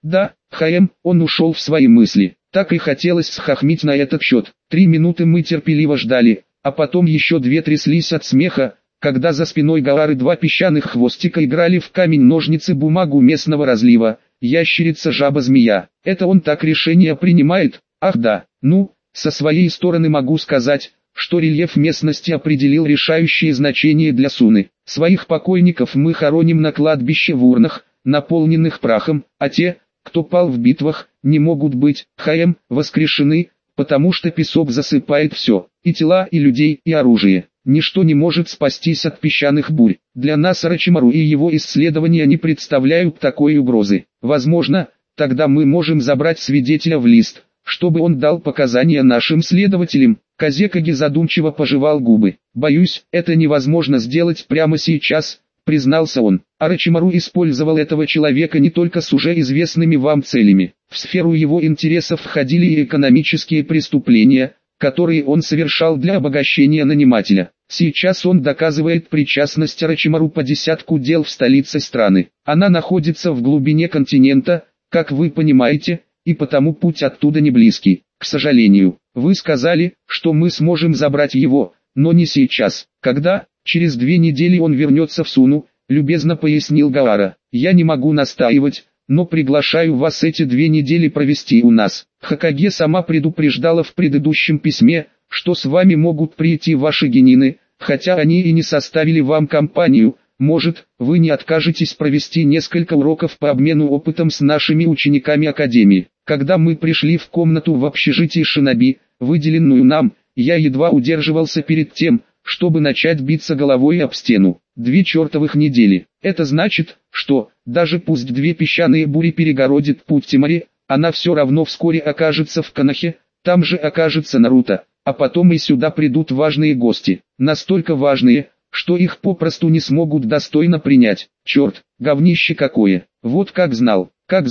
Да, он ушел в свои мысли. Так и хотелось схохмить на этот счет. 3 минуты мы терпеливо ждали, а потом еще 2 тряслись от смеха, когда за спиной Гаары 2 песчаных хвостика играли в камень-ножницы-бумагу местного разлива, ящерица-жаба-змея. Это он так решение принимает? Ах да, ну, со своей стороны могу сказать, что рельеф местности определил решающее значение для Суны. Своих покойников мы хороним на кладбище в урнах, наполненных прахом, а те, кто пал в битвах, не могут быть, воскрешены, потому что песок засыпает все, и тела, и людей, и оружие. Ничто не может спастись от песчаных бурь. Для нас Орочимару и его исследования не представляют такой угрозы. Возможно, тогда мы можем забрать свидетеля в лист, чтобы он дал показания нашим следователям. Казекаги задумчиво пожевал губы. Боюсь, это невозможно сделать прямо сейчас, признался он. Орочимару использовал этого человека не только с уже известными вам целями. В сферу его интересов входили и экономические преступления, которые он совершал для обогащения нанимателя. Сейчас он доказывает причастность Орочимару по десятку дел в столице страны. Она находится в глубине континента, как вы понимаете, и потому путь оттуда не близкий. К сожалению, вы сказали, что мы сможем забрать его, но не сейчас. Когда? Через 2 недели он вернется в Суну, любезно пояснил Гаара. Я не могу настаивать, но приглашаю вас эти 2 недели провести у нас. Хокаге сама предупреждала в предыдущем письме, что с вами могут прийти ваши генины, хотя они и не составили вам компанию. Может, вы не откажетесь провести несколько уроков по обмену опытом с нашими учениками Академии. Когда мы пришли в комнату в общежитии Шиноби, выделенную нам, я едва удерживался перед тем, чтобы начать биться головой об стену. 2 чертовых недели. Это значит, что, даже пусть 2 песчаные бури перегородит путь Тимари, она все равно вскоре окажется в Конохе, там же окажется Наруто, а потом и сюда придут важные гости. Настолько важные, что их попросту не смогут достойно принять. Черт, говнище какое. Вот как знал.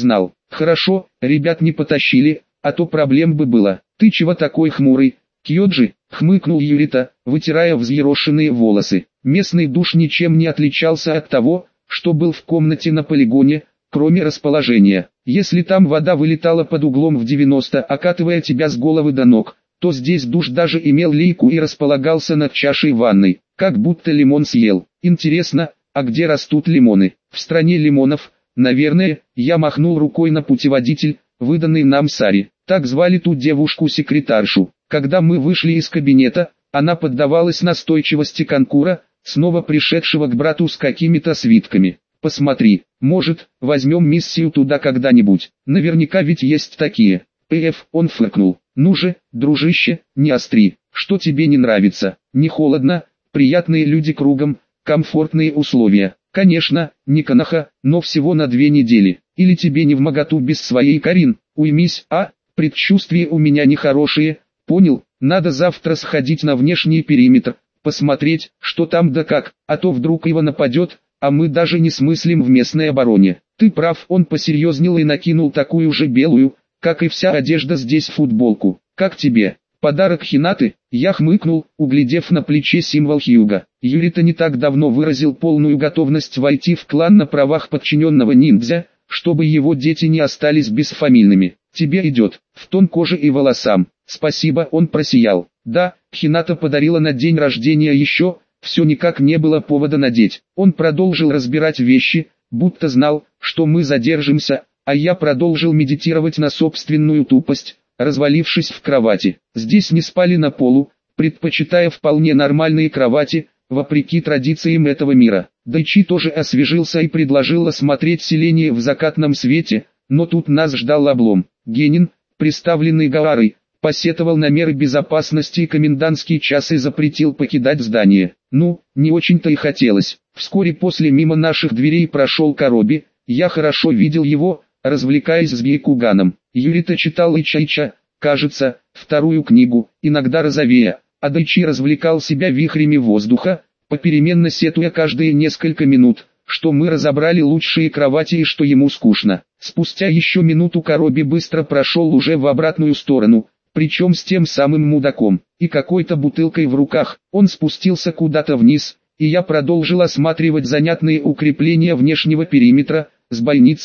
Хорошо, ребят не потащили, а то проблем бы было. Ты чего такой хмурый? Кьёджи, хмыкнул Юрита, вытирая взъерошенные волосы. Местный душ ничем не отличался от того, что был в комнате на полигоне, кроме расположения. Если там вода вылетала под углом в 90, окатывая тебя с головы до ног, то здесь душ даже имел лейку и располагался над чашей ванной, как будто лимон съел. Интересно, а где растут лимоны? В стране лимонов, наверное. Я махнул рукой на путеводитель, выданный нам Сари. Так звали ту девушку-секретаршу. Когда мы вышли из кабинета, она поддавалась настойчивости Канкура, снова пришедшего к брату с какими-то свитками. Посмотри, может, возьмем миссию туда когда-нибудь. Наверняка ведь есть такие. Он фыркнул. Ну же, дружище, не остри. Что тебе не нравится? Не холодно, приятные люди кругом, комфортные условия. Конечно, не Коноха, но всего на 2 недели. Или тебе не вмоготу без своей Карин? Уймись, предчувствия у меня нехорошие. Понял, надо завтра сходить на внешний периметр, посмотреть, что там да как, а то вдруг его нападет, а мы даже не смыслим в местной обороне. Ты прав, он посерьезнел и накинул такую же белую, как и вся одежда здесь, футболку. Как тебе? Подарок Хинаты? Я хмыкнул, углядев на плече символ Хьюга. Юрита не так давно выразил полную готовность войти в клан на правах подчиненного ниндзя, чтобы его дети не остались бесфамильными. Тебе идет, в тон кожи и волосам. Спасибо, он просиял. Да, Хината подарила на день рождения еще, все никак не было повода надеть. Он продолжил разбирать вещи, будто знал, что мы задержимся, а я продолжил медитировать на собственную тупость, развалившись в кровати. Здесь не спали на полу, предпочитая вполне нормальные кровати, вопреки традициям этого мира. Дайчи тоже освежился и предложил осмотреть селение в закатном свете, но тут нас ждал облом. Генин, представленный Гаарой, посетовал на меры безопасности и комендантский час и запретил покидать здание. Ну, не очень-то и хотелось. Вскоре после мимо наших дверей прошел Короби, я хорошо видел его, развлекаясь с Бейкуганом. Юрита читал Ича, кажется, 2-ю книгу, иногда розовея, а Дайчи развлекал себя вихрями воздуха, попеременно сетуя каждые несколько минут, что мы разобрали лучшие кровати и что ему скучно. Спустя еще минуту Короби быстро прошел уже в обратную сторону, причем с тем самым мудаком, и какой-то бутылкой в руках. Он спустился куда-то вниз, и я продолжил осматривать занятные укрепления внешнего периметра, с бойницами,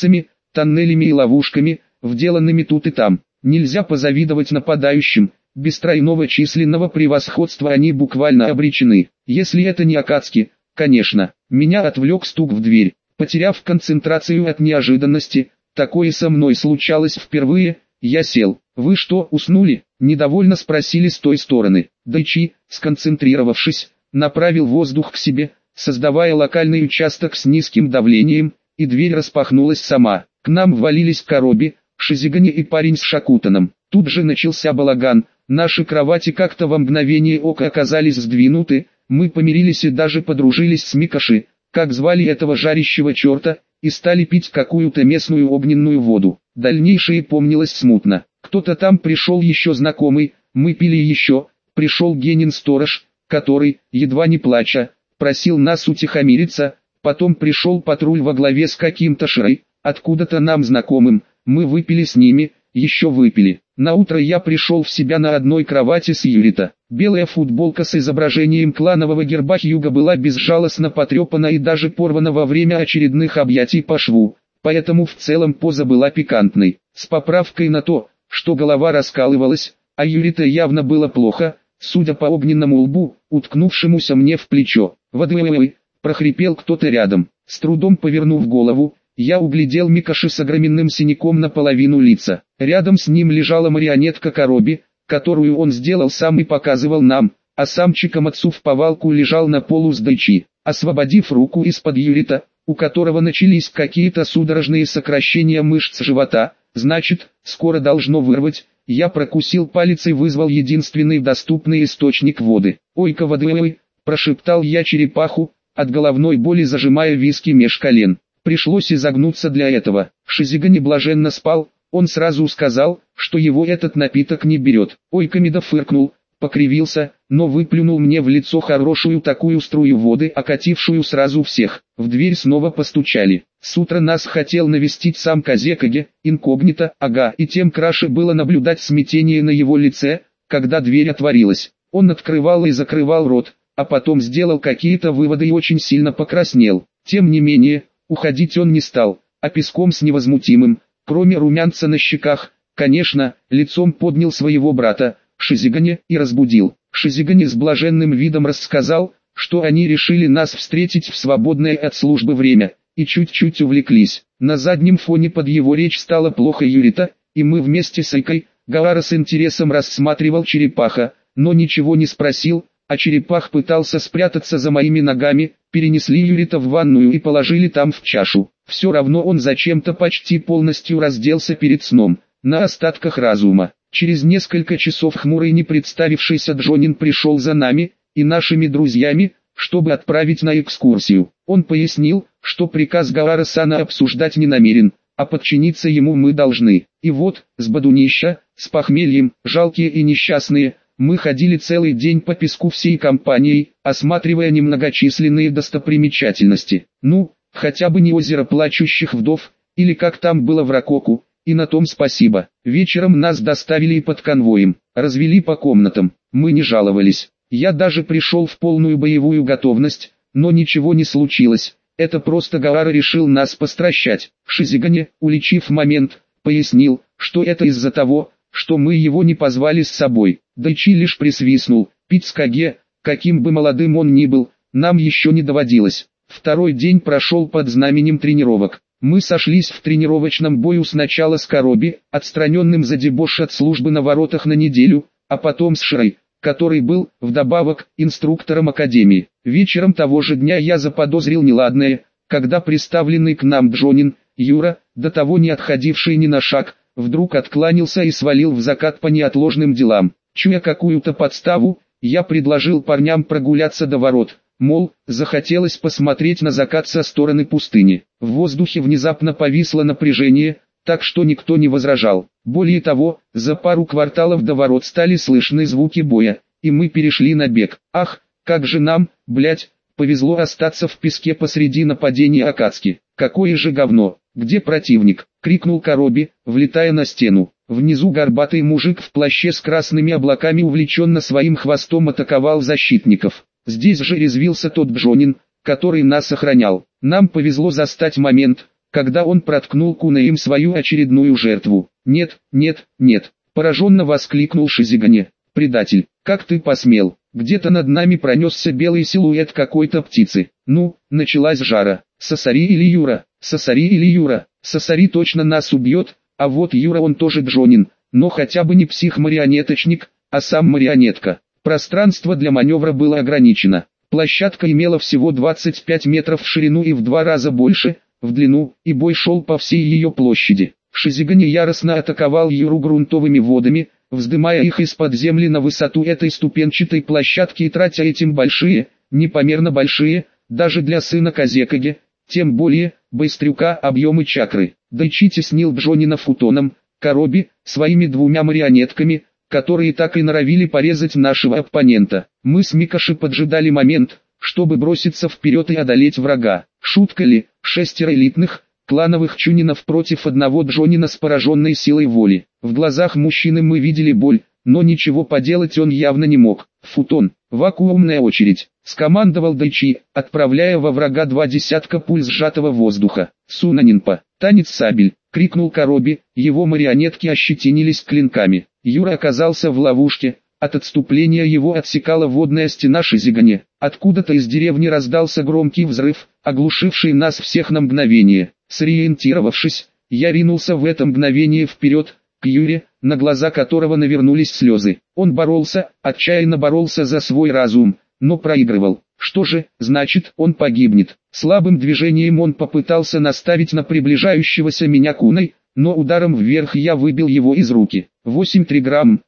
тоннелями и ловушками, вделанными тут и там. Нельзя позавидовать нападающим, без тройного численного превосходства они буквально обречены. Если это не Акацки, конечно. Меня отвлек стук в дверь. Потеряв концентрацию от неожиданности, такое со мной случалось впервые, я сел. «Вы что, уснули?» – недовольно спросили с той стороны. Дайчи, сконцентрировавшись, направил воздух к себе, создавая локальный участок с низким давлением, и дверь распахнулась сама. К нам ввалились Короби, Шизигани и парень с Шакутаном. Тут же начался балаган, наши кровати как-то во мгновение ока оказались сдвинуты, мы помирились и даже подружились с Микоши, как звали этого жарящего черта, и стали пить какую-то местную огненную воду. Дальнейшее помнилось смутно. Кто-то там пришел еще знакомый, мы пили еще, пришел Генин-сторож, который, едва не плача, просил нас утихомириться, потом пришел патруль во главе с каким-то Широй, откуда-то нам знакомым, мы выпили с ними, еще выпили. Наутро я пришел в себя на одной кровати с Юрита. Белая футболка с изображением кланового герба Хьюга была безжалостно потрепана и даже порвана во время очередных объятий по шву, поэтому в целом поза была пикантной. С поправкой на то, что голова раскалывалась, а Юрита явно было плохо, судя по огненному лбу, уткнувшемуся мне в плечо. «Водуэлэ!» – прохрипел кто-то рядом. С трудом повернув голову, я углядел Микоши с огроменным синяком наполовину лица. Рядом с ним лежала марионетка Короби, которую он сделал сам и показывал нам, а сам Чикамацу в повалку лежал на полу с Дайчи. Освободив руку из-под Юрита, у которого начались какие-то судорожные сокращения мышц живота, значит, скоро должно вырвать, я прокусил палец и вызвал единственный доступный источник воды. «Ой-ка, водуэлэ!» – прошептал я черепаху, от головной боли зажимая виски меж колен. Пришлось изогнуться для этого. Шизигани блаженно спал, он сразу сказал, что его этот напиток не берет. Ойкамида фыркнул, покривился, но выплюнул мне в лицо хорошую такую струю воды, окатившую сразу всех. В дверь снова постучали. С утра нас хотел навестить сам Казекаге, инкогнито, ага, и тем краше было наблюдать смятение на его лице, когда дверь отворилась. Он открывал и закрывал рот, а потом сделал какие-то выводы и очень сильно покраснел. Тем не менее, уходить он не стал, а песком с невозмутимым, кроме румянца на щеках, конечно, лицом поднял своего брата, Шизигани, и разбудил. Шизигани с блаженным видом рассказал, что они решили нас встретить в свободное от службы время, и чуть-чуть увлеклись. На заднем фоне под его речь стало плохо Юрита, и мы вместе с Айкой, Гаара с интересом рассматривал черепаха, но ничего не спросил, а черепах пытался спрятаться за моими ногами. Перенесли Юрита в ванную и положили там в чашу. Все равно он зачем-то почти полностью разделся перед сном, на остатках разума. Через несколько часов хмурый не представившийся Джонин пришел за нами и нашими друзьями, чтобы отправить на экскурсию. Он пояснил, что приказ Гаара-сана обсуждать не намерен, а подчиниться ему мы должны. И вот, с бодунища, с похмельем, жалкие и несчастные, мы ходили целый день по песку всей компанией, осматривая немногочисленные достопримечательности. Ну, хотя бы не озеро плачущих вдов, или как там было в Ракоку, и на том спасибо. Вечером нас доставили и под конвоем, развели по комнатам, мы не жаловались. Я даже пришел в полную боевую готовность, но ничего не случилось, это просто Гаара решил нас постращать. Шизигани, уличив момент, пояснил, что это из-за того, что мы его не позвали с собой. Дайчи лишь присвистнул, пить с Каге, каким бы молодым он ни был, нам еще не доводилось. Второй день прошел под знаменем тренировок. Мы сошлись в тренировочном бою сначала с Короби, отстраненным за дебош от службы на воротах на неделю, а потом с Широй, который был, вдобавок, инструктором академии. Вечером того же дня я заподозрил неладное, когда приставленный к нам Джонин, Юра, до того не отходивший ни на шаг, вдруг откланялся и свалил в закат по неотложным делам. Чуя какую-то подставу, я предложил парням прогуляться до ворот, мол, захотелось посмотреть на закат со стороны пустыни. В воздухе внезапно повисло напряжение, так что никто не возражал. Более того, за пару кварталов до ворот стали слышны звуки боя, и мы перешли на бег. Ах, как же нам, блять, повезло остаться в песке посреди нападения Акацки. Какое же говно! Где противник? Крикнул Короби, влетая на стену. Внизу горбатый мужик в плаще с красными облаками увлеченно своим хвостом атаковал защитников. Здесь же резвился тот Джонин, который нас охранял. Нам повезло застать момент, когда он проткнул кунаем свою очередную жертву. «Нет, нет, нет!» – пораженно воскликнул Шизигане. «Предатель, как ты посмел?» Где-то над нами пронесся белый силуэт какой-то птицы. Ну, началась жара. Сасари или Юра? Сасари или Юра? Сасари точно нас убьет, а вот Юра он тоже Джонин, но хотя бы не псих-марионеточник, а сам марионетка. Пространство для маневра было ограничено. Площадка имела всего 25 метров в ширину и в 2 раза больше, в длину, и бой шел по всей ее площади. Шизигане яростно атаковал Юру грунтовыми водами, вздымая их из-под земли на высоту этой ступенчатой площадки и тратя этим большие, непомерно большие, даже для сына Казекаги, тем более, Байстрюка объемы чакры. Дайчи теснил Джонина футоном, Короби, своими 2 марионетками, которые так и норовили порезать нашего оппонента. Мы с Микоши поджидали момент, чтобы броситься вперед и одолеть врага. Шутка ли, 6 элитных, клановых чунинов против одного Джонина с пораженной силой воли. В глазах мужчины мы видели боль, но ничего поделать он явно не мог. «Футон, вакуумная очередь», — скомандовал Дайчи, отправляя во врага 2 десятка пуль сжатого воздуха. «Сунанинпа, танец сабель», — крикнул Короби, его марионетки ощетинились клинками. Юра оказался в ловушке, от отступления его отсекала водная стена Шизигане. Откуда-то из деревни раздался громкий взрыв, оглушивший нас всех на мгновение. Сориентировавшись, я ринулся в это мгновение вперед, к Юре, на глаза которого навернулись слезы. Он боролся, отчаянно боролся за свой разум, но проигрывал. Что же, значит, он погибнет. Слабым движением он попытался наставить на приближающегося меня куной, но ударом вверх я выбил его из руки. 8 грамм,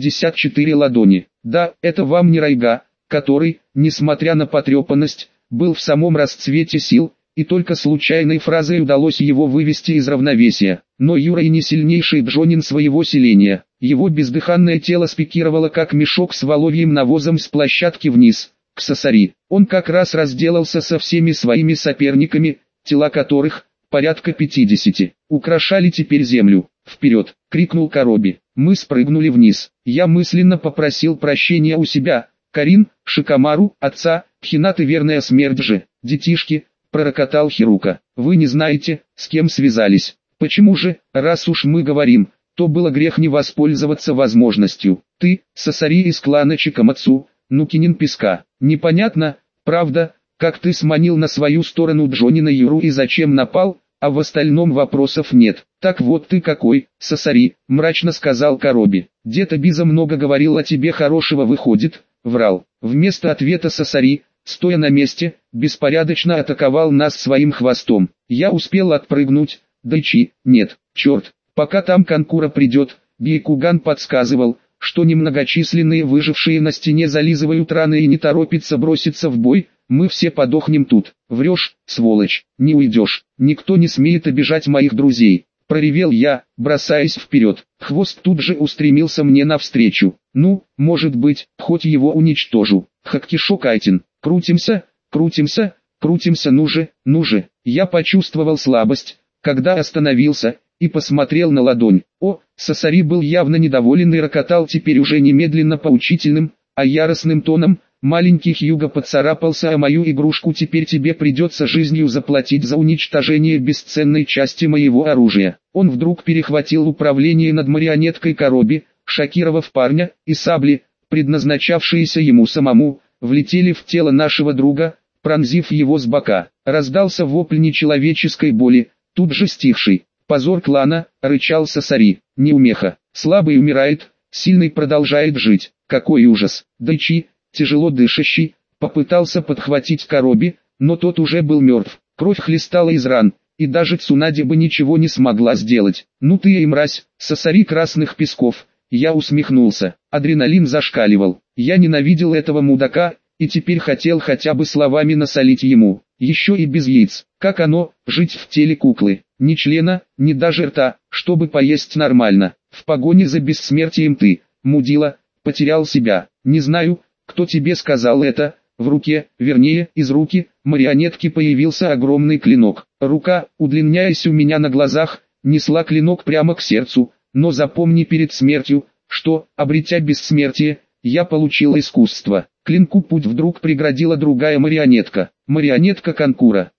64 ладони. Да, это вам не Райга, который, несмотря на потрепанность, был в самом расцвете сил, и только случайной фразой удалось его вывести из равновесия. Но Юра и не сильнейший Джонин своего селения. Его бездыханное тело спикировало как мешок с воловьим навозом с площадки вниз, к Сасари. Он как раз разделался со всеми своими соперниками, тела которых, порядка 50, украшали теперь землю. «Вперед!» — крикнул Короби. Мы спрыгнули вниз. Я мысленно попросил прощения у себя, Карин, Шикамару, отца, Хинаты верная смерть же, детишки, пророкотал Хирука. Вы не знаете, с кем связались. Почему же, раз уж мы говорим, то было грех не воспользоваться возможностью. Ты, Сасари из клана Чикамацу, Нукинин Песка. Непонятно, правда, как ты сманил на свою сторону Джонина Юру и зачем напал, а в остальном вопросов нет. Так вот ты какой, Сасари, мрачно сказал Короби. Дед Абиза много говорил о тебе хорошего выходит, врал. Вместо ответа Сасари, стоя на месте, беспорядочно атаковал нас своим хвостом. Я успел отпрыгнуть, Дайчи, нет, черт, пока там Канкура придет, Бейкуган подсказывал, что немногочисленные выжившие на стене зализывают раны и не торопятся броситься в бой, мы все подохнем тут. Врешь, сволочь, не уйдешь, никто не смеет обижать моих друзей. Проревел я, бросаясь вперед. Хвост тут же устремился мне навстречу. Ну, может быть, хоть его уничтожу. Хаккишо Кайтин. Крутимся, крутимся, крутимся, ну же. Я почувствовал слабость, когда остановился, и посмотрел на ладонь. О, Сасари был явно недоволен и рокотал теперь уже немедленно поучительным, а яростным тоном. Маленький Хьюго поцарапался о мою игрушку, теперь тебе придется жизнью заплатить за уничтожение бесценной части моего оружия. Он вдруг перехватил управление над марионеткой Короби, шокировав парня, и сабли, предназначавшиеся ему самому, влетели в тело нашего друга, пронзив его с бока. Раздался вопль нечеловеческой боли, тут же стихший. Позор клана, рычал Сасари, неумеха, слабый умирает, сильный продолжает жить. Какой ужас. Дайчи, тяжело дышащий, попытался подхватить Короби, но тот уже был мертв. Кровь хлестала из ран, и даже Цунади бы ничего не смогла сделать. Ну ты и мразь, Сасари красных песков. Я усмехнулся, адреналин зашкаливал. Я ненавидел этого мудака, и теперь хотел хотя бы словами насолить ему. Еще и без яиц. Как оно, жить в теле куклы. Ни члена, ни даже рта, чтобы поесть нормально. В погоне за бессмертием ты, мудила, потерял себя. Не знаю, кто тебе сказал это. В руке, вернее, из руки, марионетки появился огромный клинок. Рука, удлиняясь у меня на глазах, несла клинок прямо к сердцу. Но запомни перед смертью, что, обретя бессмертие, я получил искусство. Клинку путь вдруг преградила другая марионетка. Марионетка Канкура.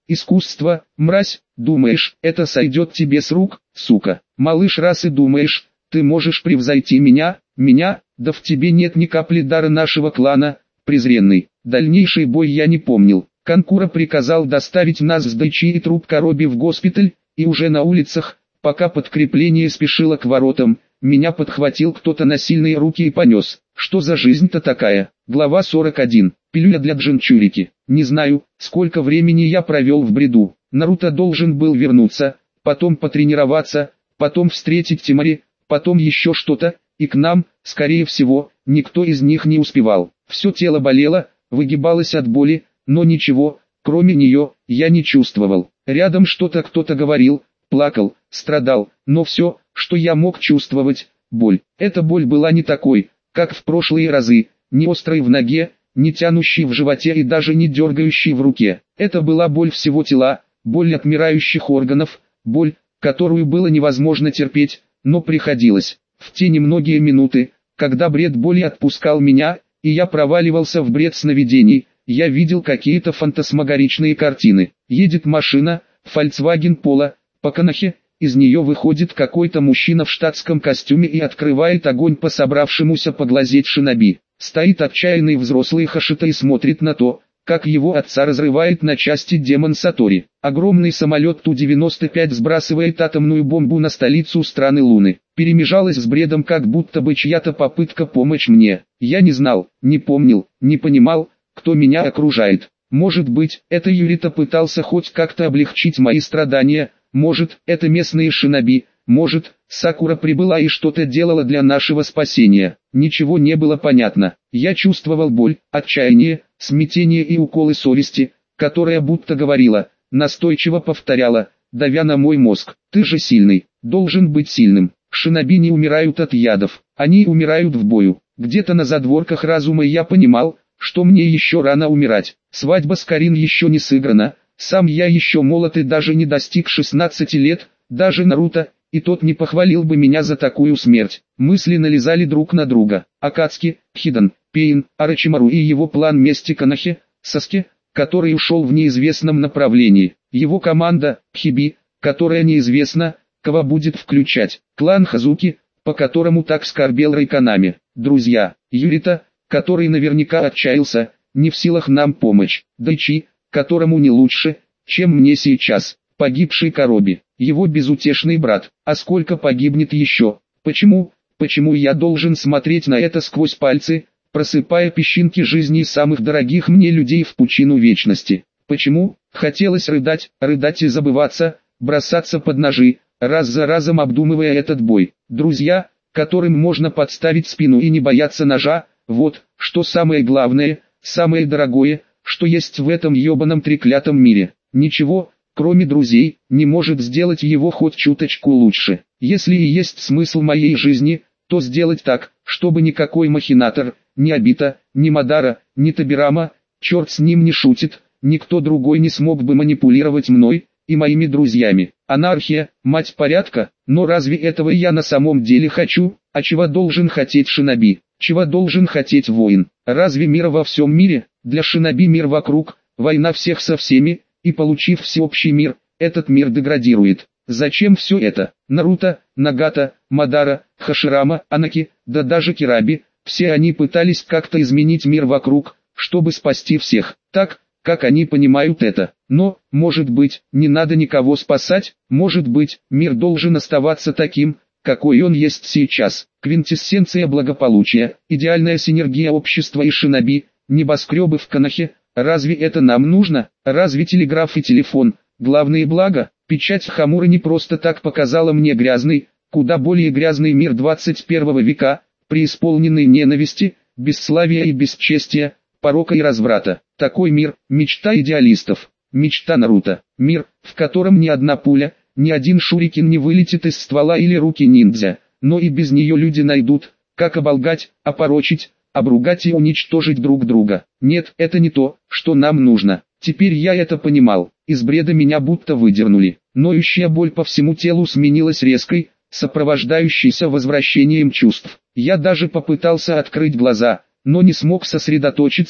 искусство, мразь, думаешь, это сойдет тебе с рук, сука. Малыш, раз и думаешь, ты можешь превзойти меня, да в тебе нет ни капли дара нашего клана, презренный. Дальнейший бой я не помнил. Канкура приказал доставить нас с Дайчи и труп Короби в госпиталь, и уже на улицах, пока подкрепление спешило к воротам, меня подхватил кто-то на сильные руки и понес. Что за жизнь-то такая? Глава 41. Пилюля для Джинчурики. Не знаю, сколько времени я провел в бреду. Наруто должен был вернуться, потом потренироваться, потом встретить Тимари, потом еще что-то, и к нам, скорее всего, никто из них не успевал. Все тело болело, выгибалось от боли, но ничего, кроме нее, я не чувствовал. Рядом что-то кто-то говорил, плакал, страдал, но все, что я мог чувствовать, боль. Эта боль была не такой, как в прошлые разы, не острой в ноге, не тянущей в животе и даже не дергающей в руке. Это была боль всего тела, боль отмирающих органов, боль, которую было невозможно терпеть, но приходилось. В те немногие минуты, когда бред боли отпускал меня, и я проваливался в бред сновидений, я видел какие-то фантасмагоричные картины. Едет машина, Volkswagen Polo, по Канахе, из нее выходит какой-то мужчина в штатском костюме и открывает огонь по собравшемуся поглазеть шиноби. Стоит отчаянный взрослый Хашита и смотрит на то, как его отца разрывает на части демон Сатори. Огромный самолет Ту-95 сбрасывает атомную бомбу на столицу страны Луны. Перемежалась с бредом, как будто бы чья-то попытка помочь мне. Я не знал, не помнил, не понимал, кто меня окружает. Может быть, это Юрита пытался хоть как-то облегчить мои страдания, может, это местные шиноби, может, Сакура прибыла и что-то делала для нашего спасения. Ничего не было понятно. Я чувствовал боль, отчаяние, смятение и уколы совести, которая будто говорила, настойчиво повторяла, давя на мой мозг: ты же сильный, должен быть сильным. Шиноби не умирают от ядов, они умирают в бою. Где-то на задворках разума я понимал, что мне еще рано умирать. Свадьба с Карин еще не сыграна, сам я еще молод и даже не достиг 16 лет, даже Наруто, и тот не похвалил бы меня за такую смерть. Мысли налезали друг на друга. Акацуки, Хидан, Пейн, Орочимару и его план мести Канахе, Саске, который ушел в неизвестном направлении. Его команда, Хиби, которая неизвестна, кого будет включать. Клан Хазуки, по которому так скорбел Райканами. Друзья, Юрита, который наверняка отчаялся, не в силах нам помочь. Дайчи, которому не лучше, чем мне сейчас. Погибший Короби, его безутешный брат. А сколько погибнет еще? Почему я должен смотреть на это сквозь пальцы, просыпая песчинки жизни самых дорогих мне людей в пучину вечности? Почему? Хотелось рыдать и забываться, бросаться под ножи, раз за разом обдумывая этот бой. Друзья, которым можно подставить спину и не бояться ножа, вот, что самое главное, самое дорогое, что есть в этом ебаном треклятом мире. Ничего, кроме друзей, не может сделать его хоть чуточку лучше. Если и есть смысл моей жизни, то сделать так, чтобы никакой махинатор, ни Обита, ни Мадара, ни Табирама, черт с ним не шутит, никто другой не смог бы манипулировать мной и моими друзьями. Анархия, мать порядка, но разве этого я на самом деле хочу? А чего должен хотеть шиноби? Чего должен хотеть воин? Разве мира во всем мире? Для шиноби мир вокруг, война всех со всеми, и получив всеобщий мир, этот мир деградирует. Зачем все это? Наруто, Нагата, Мадара, Хаширама, Анаки, да даже Кираби, все они пытались как-то изменить мир вокруг, чтобы спасти всех, так, как они понимают это. Но, может быть, не надо никого спасать, может быть, мир должен оставаться таким, какой он есть сейчас. Квинтэссенция благополучия, идеальная синергия общества и шиноби, небоскребы в Канахе. Разве это нам нужно? Разве телеграф и телефон – главные блага? Печать Хамуры не просто так показала мне грязный, куда более грязный мир 21 века, преисполненный ненависти, бесславия и бесчестия, порока и разврата. Такой мир – мечта идеалистов, мечта Наруто. Мир, в котором ни одна пуля, ни один шурикен не вылетит из ствола или руки ниндзя, но и без нее люди найдут, как оболгать, опорочить, обругать и уничтожить друг друга. Нет, это не то, что нам нужно. Теперь я это понимал. Из бреда меня будто выдернули. Ноющая боль по всему телу сменилась резкой, сопровождающейся возвращением чувств. Я даже попытался открыть глаза, но не смог сосредоточиться,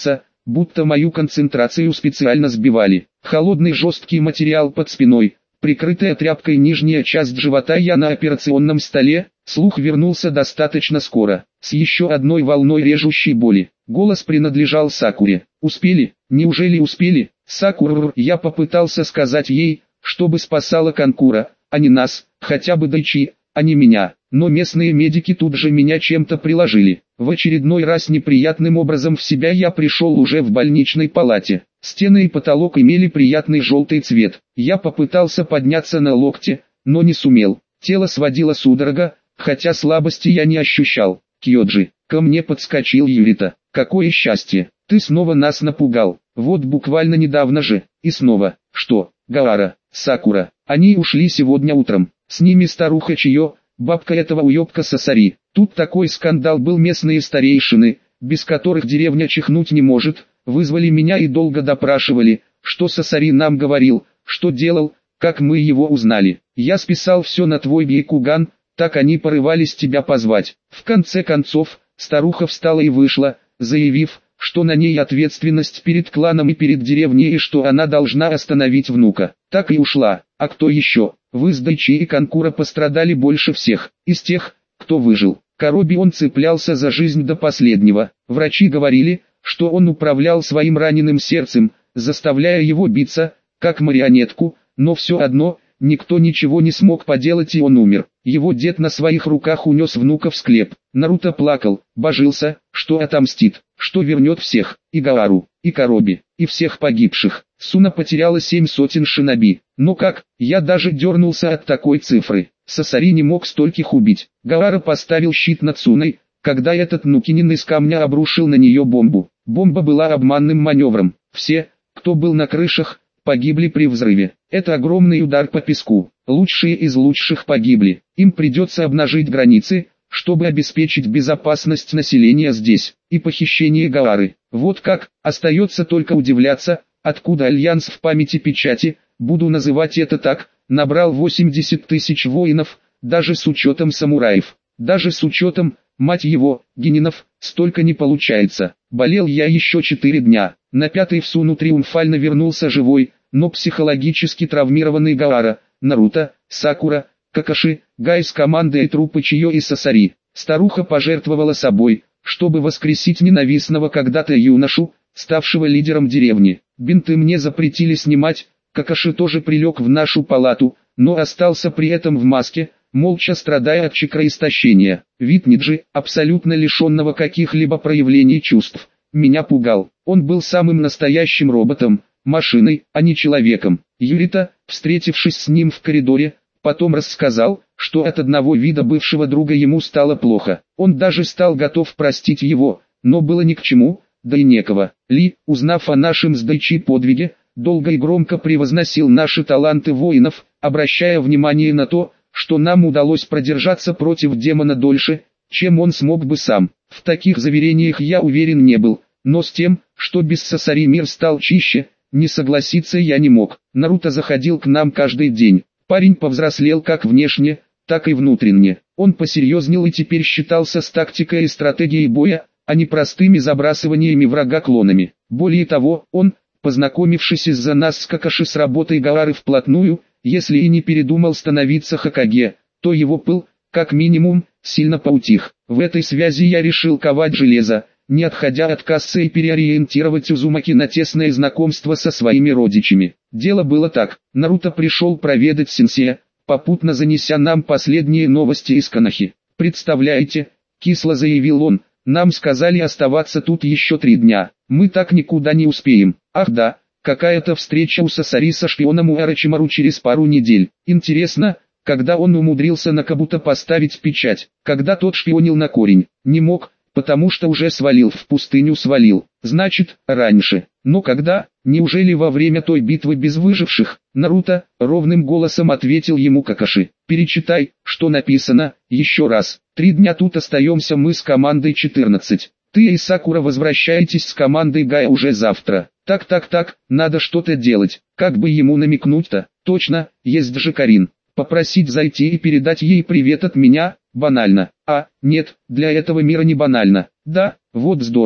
будто мою концентрацию специально сбивали. Холодный жесткий материал под спиной, прикрытая тряпкой нижняя часть живота, я на операционном столе. Слух вернулся достаточно скоро, с еще одной волной режущей боли. Голос принадлежал Сакуре. «Успели? Неужели успели?» «Сакура», я попытался сказать ей, чтобы спасала Канкура, а не нас, хотя бы Дайчи, а не меня. Но местные медики тут же меня чем-то приложили. В очередной раз неприятным образом в себя я пришел уже в больничной палате. Стены и потолок имели приятный желтый цвет. Я попытался подняться на локте, но не сумел. Тело сводило судорога, хотя слабости я не ощущал. «Кьёджи», ко мне подскочил Юрита. «Какое счастье! Ты снова нас напугал. Вот буквально недавно же. И снова. Что? Гаара, Сакура. Они ушли сегодня утром. С ними старуха Чио, бабка этого уёбка Сасари. Тут такой скандал был, местные старейшины, без которых деревня чихнуть не может, вызвали меня и долго допрашивали, что Сасари нам говорил, что делал, как мы его узнали. Я списал все на твой Бейкуган, так они порывались тебя позвать. В конце концов, старуха встала и вышла, заявив, что на ней ответственность перед кланом и перед деревней и что она должна остановить внука. Так и ушла. А кто еще? Вы с Дайчи и Канкура пострадали больше всех, из тех, кто выжил. Короби он цеплялся за жизнь до последнего. Врачи говорили, что он управлял своим раненым сердцем, заставляя его биться, как марионетку, но все одно, никто ничего не смог поделать и он умер. Его дед на своих руках унес внука в склеп. Наруто плакал, божился, что отомстит, что вернет всех, и Гаару, и Короби, и всех погибших. Суна потеряла 7 сотен шиноби. Но как, я даже дернулся от такой цифры. Сасари не мог стольких убить. Гаара поставил щит над Суной, когда этот Нукинин из камня обрушил на нее бомбу. Бомба была обманным маневром. Все, кто был на крышах, погибли при взрыве. Это огромный удар по песку. Лучшие из лучших погибли. Им придется обнажить границы, чтобы обеспечить безопасность населения здесь, и похищение Гаары. Вот как, остается только удивляться, откуда Альянс в памяти печати, буду называть это так, набрал 80 тысяч воинов, даже с учетом самураев. Даже с учетом, мать его, генинов, столько не получается. Болел я еще 4 дня. На 5-й в Суну триумфально вернулся живой, но психологически травмированный Гаара, Наруто, Сакура, Какаши, Гай с командой трупы Чио и Сасари. Старуха пожертвовала собой, чтобы воскресить ненавистного когда-то юношу, ставшего лидером деревни. Бинты мне запретили снимать, Какаши тоже прилег в нашу палату, но остался при этом в маске, молча страдая от чакроистощения. Вид Ниджи, абсолютно лишенного каких-либо проявлений чувств, меня пугал. Он был самым настоящим роботом, машиной, а не человеком. Юрита, встретившись с ним в коридоре, потом рассказал, что от одного вида бывшего друга ему стало плохо. Он даже стал готов простить его, но было ни к чему, да и некого. Ли, узнав о нашем с Дайчи подвиге, долго и громко превозносил наши таланты воинов, обращая внимание на то, что нам удалось продержаться против демона дольше, чем он смог бы сам. В таких заверениях я уверен не был, но с тем, что без Сасари мир стал чище, не согласиться я не мог. Наруто заходил к нам каждый день. Парень повзрослел как внешне, так и внутренне. Он посерьезнел и теперь считался с тактикой и стратегией боя, а не простыми забрасываниями врага клонами. Более того, он, познакомившись из-за нас с Какаши с работой Гаары вплотную, если и не передумал становиться Хокаге, то его пыл, как минимум, сильно поутих. В этой связи я решил ковать железо, не отходя от кассы и переориентировать Узумаки на тесное знакомство со своими родичами. Дело было так: Наруто пришел проведать сенсея, попутно занеся нам последние новости из Конохи. «Представляете», — кисло заявил он, — «нам сказали оставаться тут еще 3 дня, мы так никуда не успеем. Ах да, какая-то встреча у Сасари со шпионом Уэрочимару через пару недель. Интересно, когда он умудрился на Кабуто поставить печать, когда тот шпионил на корень? Не мог, потому что уже свалил, в пустыню свалил. Значит, раньше. Но когда? Неужели во время той битвы без выживших?» «Наруто», — ровным голосом ответил ему Какаши. «Перечитай, что написано, еще раз. 3 дня тут остаемся мы с командой 14. Ты и Сакура возвращаетесь с командой Гая уже завтра. Так, надо что-то делать. Как бы ему намекнуть-то? Точно, есть же Карин. Попросить зайти и передать ей привет от меня? Банально. А, нет, для этого мира не банально. Да, вот здорово.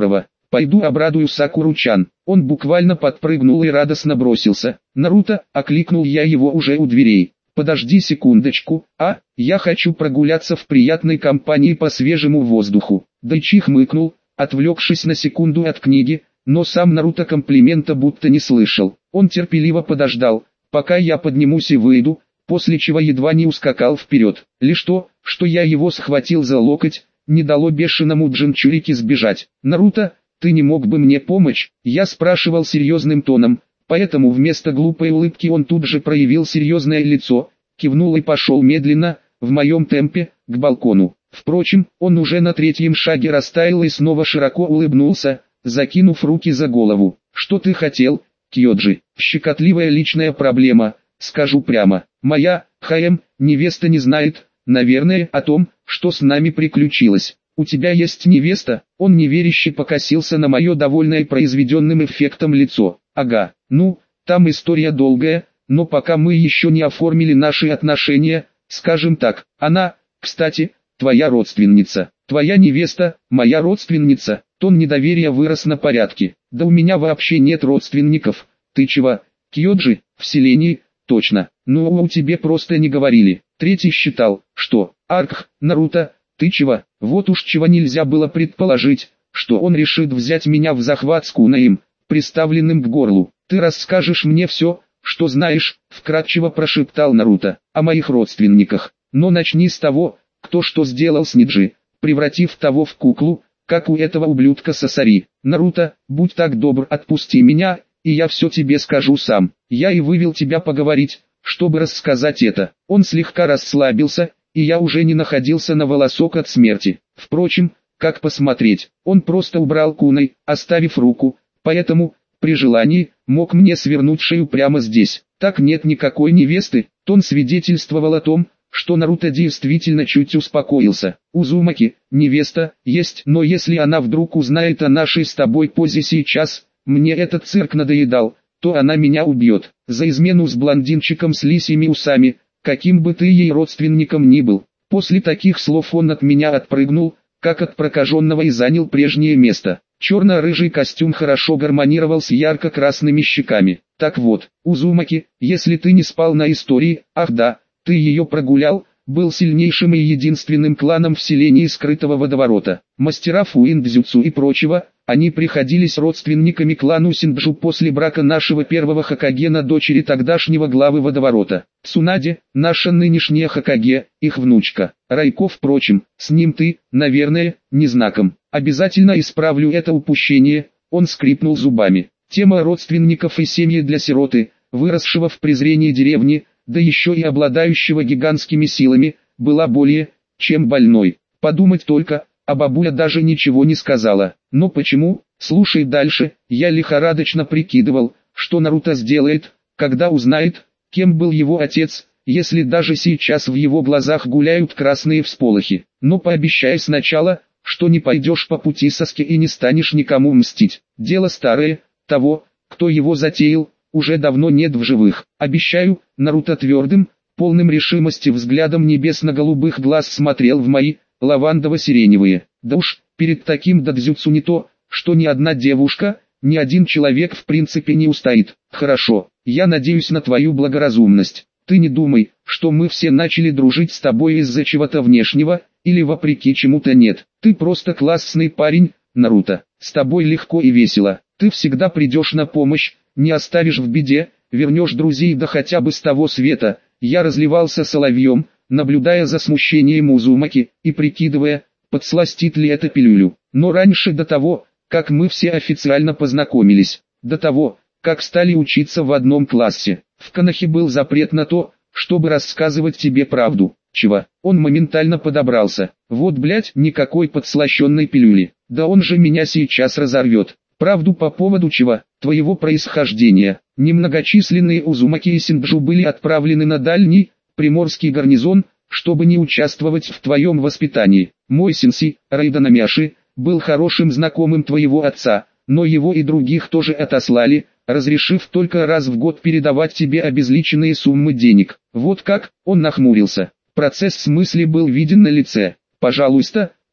Пойду обрадую Сакуру-чан. Он буквально подпрыгнул и радостно бросился. Наруто, окликнул я его уже у дверей. Подожди секундочку, я хочу прогуляться в приятной компании по свежему воздуху. Дайчи хмыкнул, отвлекшись на секунду от книги, но сам Наруто комплимента будто не слышал. Он терпеливо подождал, пока я поднимусь и выйду, после чего едва не ускакал вперед. Лишь то, что я его схватил за локоть, не дало бешеному Джинчурике сбежать. «Наруто, ты не мог бы мне помочь?» Я спрашивал серьезным тоном, поэтому вместо глупой улыбки он тут же проявил серьезное лицо, кивнул и пошел медленно, в моем темпе, к балкону. Впрочем, он уже на третьем шаге растаял и снова широко улыбнулся, закинув руки за голову. «Что ты хотел, Кьёджи?» «Щекотливая личная проблема, скажу прямо. Моя, невеста не знает, наверное, о том, что с нами приключилось. У тебя есть невеста?» Он неверяще покосился на мое довольное произведенным эффектом лицо. «Ага, ну, там история долгая, но пока мы еще не оформили наши отношения, скажем так, она, кстати, твоя родственница. Твоя невеста, моя родственница». Тон недоверия вырос на порядке. «Да у меня вообще нет родственников. Ты чего, Кьёджи, в селении?» «Точно. Ну у тебе просто не говорили». Третий считал, что Наруто, ты чего? Вот уж чего нельзя было предположить, что он решит взять меня в захват с кунаем, приставленным к горлу. «Ты расскажешь мне все, что знаешь», — вкратчиво прошептал Наруто, — «о моих родственниках. Но начни с того, кто что сделал с Ниджи, превратив того в куклу, как у этого ублюдка Сасари. Наруто, будь так добр, отпусти меня, и я все тебе скажу сам. Я и вывел тебя поговорить, чтобы рассказать это». Он слегка расслабился, и я уже не находился на волосок от смерти. Впрочем, как посмотреть, он просто убрал куной, оставив руку, поэтому, при желании, мог мне свернуть шею прямо здесь. Так нет никакой невесты. Тон свидетельствовал о том, что Наруто действительно чуть успокоился. «Узумаки, невеста, есть, но если она вдруг узнает о нашей с тобой позе сейчас, мне этот цирк надоедал, то она меня убьет. За измену с блондинчиком с лисьими усами, каким бы ты ей родственником ни был». После таких слов он от меня отпрыгнул, как от прокаженного, и занял прежнее место. Черно-рыжий костюм хорошо гармонировал с ярко-красными щеками. «Так вот, Узумаки, если ты не спал на истории, ах да, ты ее прогулял, был сильнейшим и единственным кланом в селении скрытого водоворота. Мастера фуиндзюцу и прочего, они приходились родственниками клану Синджу после брака нашего первого Хокаге на дочери тогдашнего главы водоворота. Цунаде, наша нынешняя Хокаге, их внучка. Райко, впрочем, с ним ты, наверное, не знаком. Обязательно исправлю это упущение». Он скрипнул зубами. Тема родственников и семьи для сироты, выросшего в презрении деревни, да еще и обладающего гигантскими силами, была более, чем больной. Подумать только, а бабуля даже ничего не сказала. Но почему? Слушай дальше. Я лихорадочно прикидывал, что Наруто сделает, когда узнает, кем был его отец, если даже сейчас в его глазах гуляют красные всполохи. Но пообещай сначала, что не пойдешь по пути Саски и не станешь никому мстить. Дело старое, того, кто его затеял, уже давно нет в живых. Обещаю. Наруто твердым, полным решимости взглядом небесно-голубых глаз смотрел в мои, лавандово-сиреневые. Да уж, перед таким дадзюцу не то, что ни одна девушка, ни один человек в принципе не устоит. Хорошо, я надеюсь на твою благоразумность. Ты не думай, что мы все начали дружить с тобой из-за чего-то внешнего, или вопреки чему-то. Нет. Ты просто классный парень, Наруто. С тобой легко и весело. Ты всегда придешь на помощь, не оставишь в беде, вернешь друзей да хотя бы с того света. Я разливался соловьем, наблюдая за смущением Узумаки, и прикидывая, подсластит ли это пилюлю. Но раньше, до того, как мы все официально познакомились, до того, как стали учиться в одном классе, в Конохе был запрет на то, чтобы рассказывать тебе правду. Чего? Он моментально подобрался. Вот блять, никакой подслащенной пилюли. Да он же меня сейчас разорвет. Правду по поводу чего? Твоего происхождения. Немногочисленные Узумаки и Синджу были отправлены на дальний, приморский гарнизон, чтобы не участвовать в твоем воспитании. Мой сенсей, Райданамяши, был хорошим знакомым твоего отца, но его и других тоже отослали, разрешив только раз в год передавать тебе обезличенные суммы денег. Вот как? Он нахмурился. Процесс в смысле был виден на лице. Пожалуйста,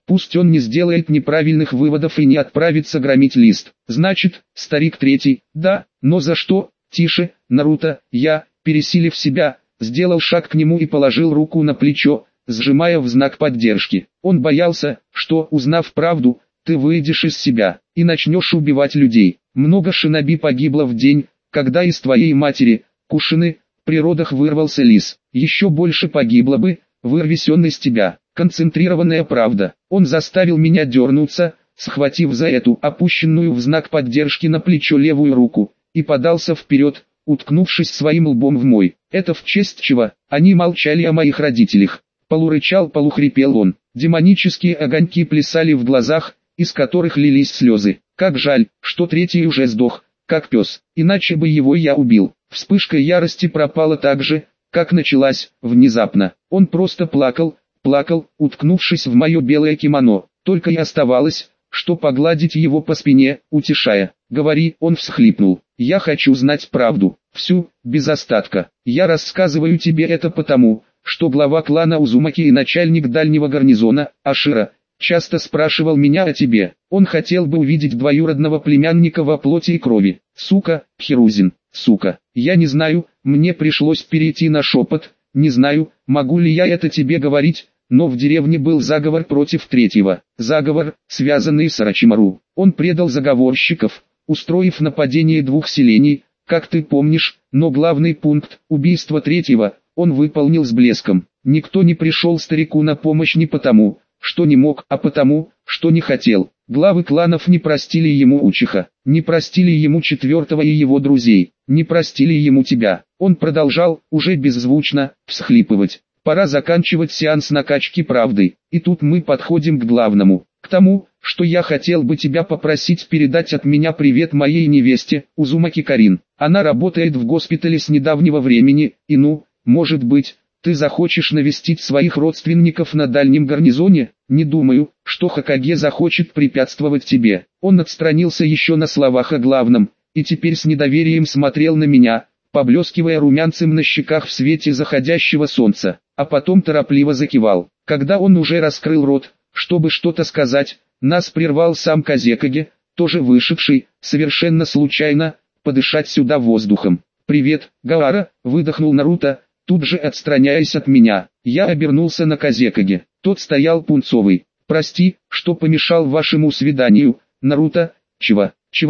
Пусть он не сделает неправильных выводов и не отправится громить лист. Значит, старик третий, да, но за что? Тише, Наруто, я, пересилив себя, сделал шаг к нему и положил руку на плечо, сжимая в знак поддержки. Он боялся, что, узнав правду, ты выйдешь из себя и начнешь убивать людей. Много шиноби погибло в день, когда из твоей матери, Кушины, при родах вырвался лис. Еще больше погибло бы, вырвись он из тебя. Концентрированная правда. Он заставил меня дернуться, схватив за эту опущенную в знак поддержки на плечо левую руку, и подался вперед, уткнувшись своим лбом в мой. Это в честь чего? Они молчали о моих родителях. Полурычал, полухрипел он. Демонические огоньки плясали в глазах, из которых лились слезы. Как жаль, что третий уже сдох, как пес, иначе бы его я убил. Вспышка ярости пропала так же, как началась, внезапно. Он просто плакал, уткнувшись в мое белое кимоно. Только и оставалось, что погладить его по спине, утешая. «Говори», он всхлипнул. «Я хочу знать правду, всю, без остатка. Я рассказываю тебе это потому, что глава клана Узумаки и начальник дальнего гарнизона, Ашира, часто спрашивал меня о тебе. Он хотел бы увидеть двоюродного племянника во плоти и крови. Сука, Хирузин, сука. Я не знаю, мне пришлось перейти на шепот, не знаю, могу ли я это тебе говорить, но в деревне был заговор против третьего. Заговор, связанный с Орочимару. Он предал заговорщиков, устроив нападение 2 селений, как ты помнишь, но главный пункт, убийство третьего, он выполнил с блеском. Никто не пришел старику на помощь не потому, что не мог, а потому, что не хотел. Главы кланов не простили ему Учиха, не простили ему четвертого и его друзей, не простили ему тебя. Он продолжал, уже беззвучно, всхлипывать. Пора заканчивать сеанс накачки правды, и тут мы подходим к главному, к тому, что я хотел бы тебя попросить передать от меня привет моей невесте, Узумаки Карин. Она работает в госпитале с недавнего времени, и может быть, ты захочешь навестить своих родственников на дальнем гарнизоне? Не думаю, что Хокаге захочет препятствовать тебе. Он отстранился еще на словах о главном, и теперь с недоверием смотрел на меня, поблескивая румянцем на щеках в свете заходящего солнца, а потом торопливо закивал. Когда он уже раскрыл рот, чтобы что-то сказать, нас прервал сам Казекаге, тоже вышедший, совершенно случайно, подышать сюда воздухом. «Привет, Гаара», — выдохнул Наруто, тут же отстраняясь от меня. Я обернулся на Казекаге. Тот стоял пунцовый. «Прости, что помешал вашему свиданию, Наруто». «Чего?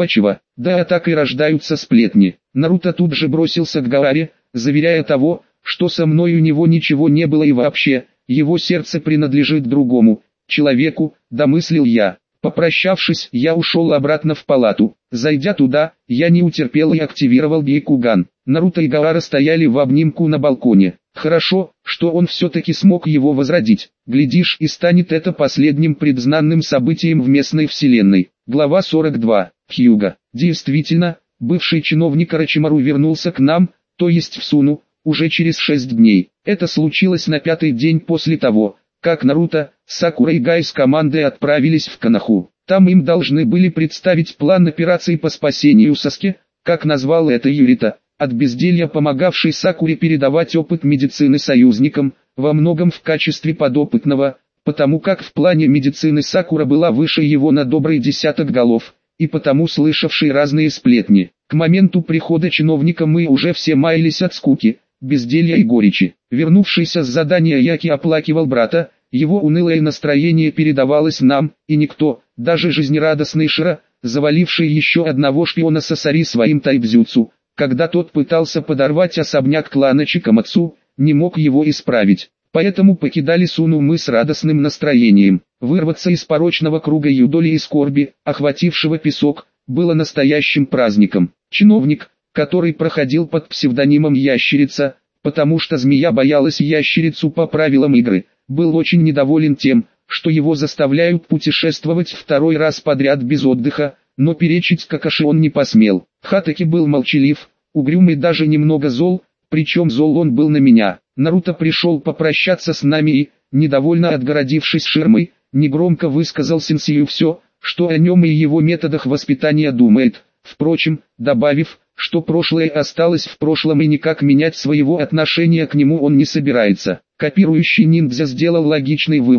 Да, так и рождаются сплетни». Наруто тут же бросился к Гааре, заверяя того, что со мной у него ничего не было и вообще, его сердце принадлежит другому человеку, домыслил я. Попрощавшись, я ушел обратно в палату. Зайдя туда, я не утерпел и активировал Гейкуган. Наруто и Гаара стояли в обнимку на балконе. Хорошо, что он все-таки смог его возродить. Глядишь, и станет это последним предзнанным событием в местной вселенной. Глава 42. Хьюга. Действительно, бывший чиновник Орочимару вернулся к нам, то есть в Суну, уже через 6 дней. Это случилось на 5-й день после того, как Наруто, Сакура и Гай с командой отправились в Коноху. Там им должны были представить план операции по спасению Саске, как назвал это Юрита, от безделья помогавший Сакуре передавать опыт медицины союзникам, во многом в качестве подопытного, потому как в плане медицины Сакура была выше его на добрый 10 голов, и потому слышавший разные сплетни. К моменту прихода чиновника мы уже все маялись от скуки, безделья и горечи. Вернувшийся с задания Яки оплакивал брата, его унылое настроение передавалось нам, и никто, даже жизнерадостный Шира, заваливший еще одного шпиона Сасари своим тайбзюцу, когда тот пытался подорвать особняк клана Чикамацу, не мог его исправить. Поэтому покидали Суну мы с радостным настроением. Вырваться из порочного круга юдоли и скорби, охватившего песок, было настоящим праздником. Чиновник, который проходил под псевдонимом Ящерица, потому что змея боялась ящерицу по правилам игры, был очень недоволен тем, что его заставляют путешествовать 2-й раз подряд без отдыха, но перечить Какаши он не посмел. Хатаки был молчалив, угрюмый, даже немного зол, причем зол он был на меня. Наруто пришел попрощаться с нами и, недовольно отгородившись ширмой, негромко высказал сенсею все, что о нем и его методах воспитания думает, впрочем, добавив, что прошлое осталось в прошлом и никак менять своего отношения к нему он не собирается. Копирующий ниндзя сделал логичный вывод,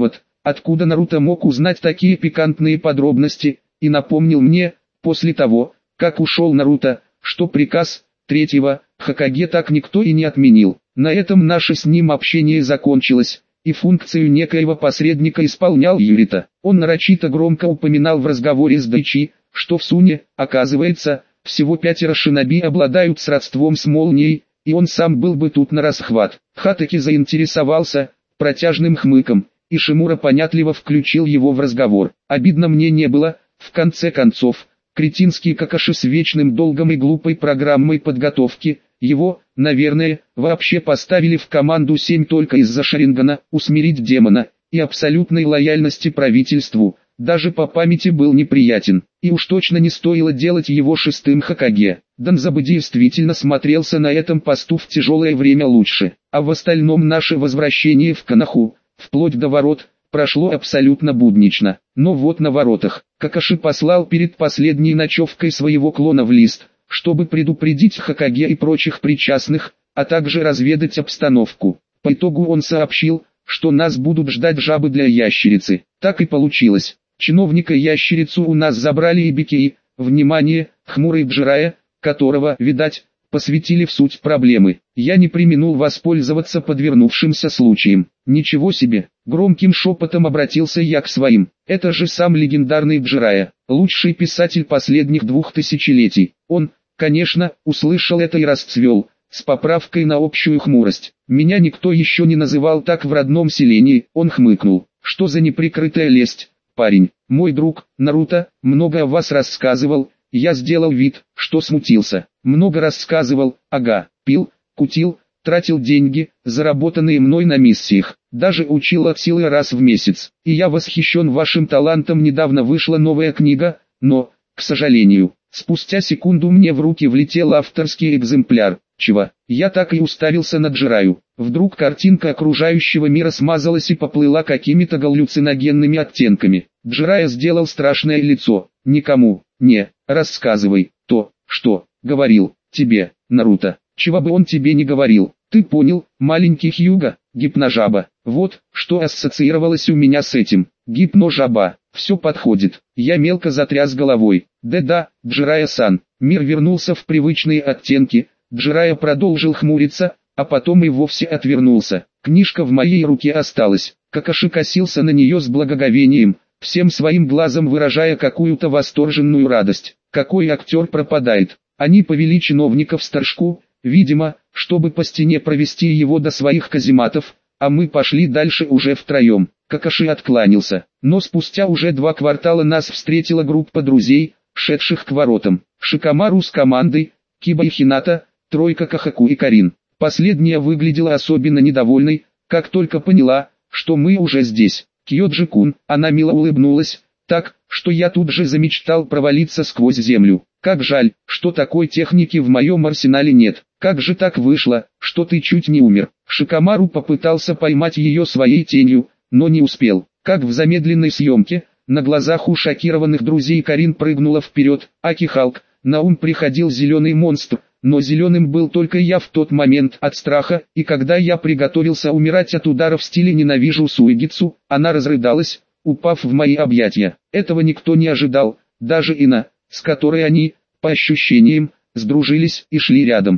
откуда Наруто мог узнать такие пикантные подробности, и напомнил мне, после того, как ушел Наруто, что приказ третьего Хокаге так никто и не отменил. На этом наше с ним общение закончилось, и функцию некоего посредника исполнял Юрита. Он нарочито громко упоминал в разговоре с Дайчи, что в Суне, оказывается, всего 5 шиноби обладают сродством с молнией, и он сам был бы тут на расхват. Хатаки заинтересовался протяжным хмыком, и Шимура понятливо включил его в разговор. Обидно мне не было, в конце концов, кретинский Какаши с вечным долгом и глупой программой подготовки, его, наверное, вообще поставили в команду 7 только из-за Шарингана, усмирить демона, и абсолютной лояльности правительству, даже по памяти был неприятен, и уж точно не стоило делать его 6-м Хокаге. Данзаба действительно смотрелся на этом посту в тяжелое время лучше, а в остальном наше возвращение в Коноху, вплоть до ворот, прошло абсолютно буднично. Но вот на воротах, Какаши послал перед последней ночевкой своего клона в Лист, чтобы предупредить Хокаге и прочих причастных, а также разведать обстановку. По итогу он сообщил, что нас будут ждать жабы для ящерицы. Так и получилось. Чиновника-ящерицу у нас забрали и Бикей, внимание, хмурый Джирая, которого, видать, посвятили в суть проблемы. Я не преминул воспользоваться подвернувшимся случаем. Ничего себе, громким шепотом обратился я к своим. Это же сам легендарный Джирая, лучший писатель последних 2 тысячелетий. Он, конечно, услышал это и расцвел, с поправкой на общую хмурость. Меня никто еще не называл так в родном селении. Он хмыкнул. Что за неприкрытая лесть, парень? Мой друг, Наруто, много о вас рассказывал. Я сделал вид, что смутился. Много рассказывал, ага, пил, кутил, тратил деньги, заработанные мной на миссиях. Даже учил от силы раз в месяц. И я восхищен вашим талантом. Недавно вышла новая книга, но, к сожалению, спустя секунду мне в руки влетел авторский экземпляр. Чего? Я так и уставился на Джираю. Вдруг картинка окружающего мира смазалась и поплыла какими-то галлюциногенными оттенками. Джирая сделал страшное лицо. Никому, не, рассказывай, то, что, говорил, тебе, Наруто. Чего бы он тебе не говорил, ты понял, маленький Хьюга, гипножаба. Вот, что ассоциировалось у меня с этим. Гипножаба, все подходит. Я мелко затряс головой. Да-да, Джирая-сан. Мир вернулся в привычные оттенки. Джирая продолжил хмуриться, а потом и вовсе отвернулся. Книжка в моей руке осталась. Какаши косился на нее с благоговением, всем своим глазом выражая какую-то восторженную радость. Какой актер пропадает? Они повели чиновников в сторожку, видимо, чтобы по стене провести его до своих казематов, а мы пошли дальше уже втроем. Какаши откланялся, но спустя уже 2 квартала нас встретила группа друзей, шедших к воротам. Шикамару с командой, Киба и Хината, тройка Кахаку и Карин. Последняя выглядела особенно недовольной, как только поняла, что мы уже здесь. Кьёджи-кун, она мило улыбнулась, так, что я тут же замечтал провалиться сквозь землю. Как жаль, что такой техники в моем арсенале нет. Как же так вышло, что ты чуть не умер? Шикамару попытался поймать ее своей тенью, но не успел. Как в замедленной съемке, на глазах у шокированных друзей Карин прыгнула вперед. Аки-Халк, на ум приходил зеленый монстр, но зеленым был только я в тот момент от страха, и когда я приготовился умирать от удара в стиле «ненавижу Суигицу», она разрыдалась, упав в мои объятия. Этого никто не ожидал, даже Ина, с которой они, по ощущениям, сдружились и шли рядом.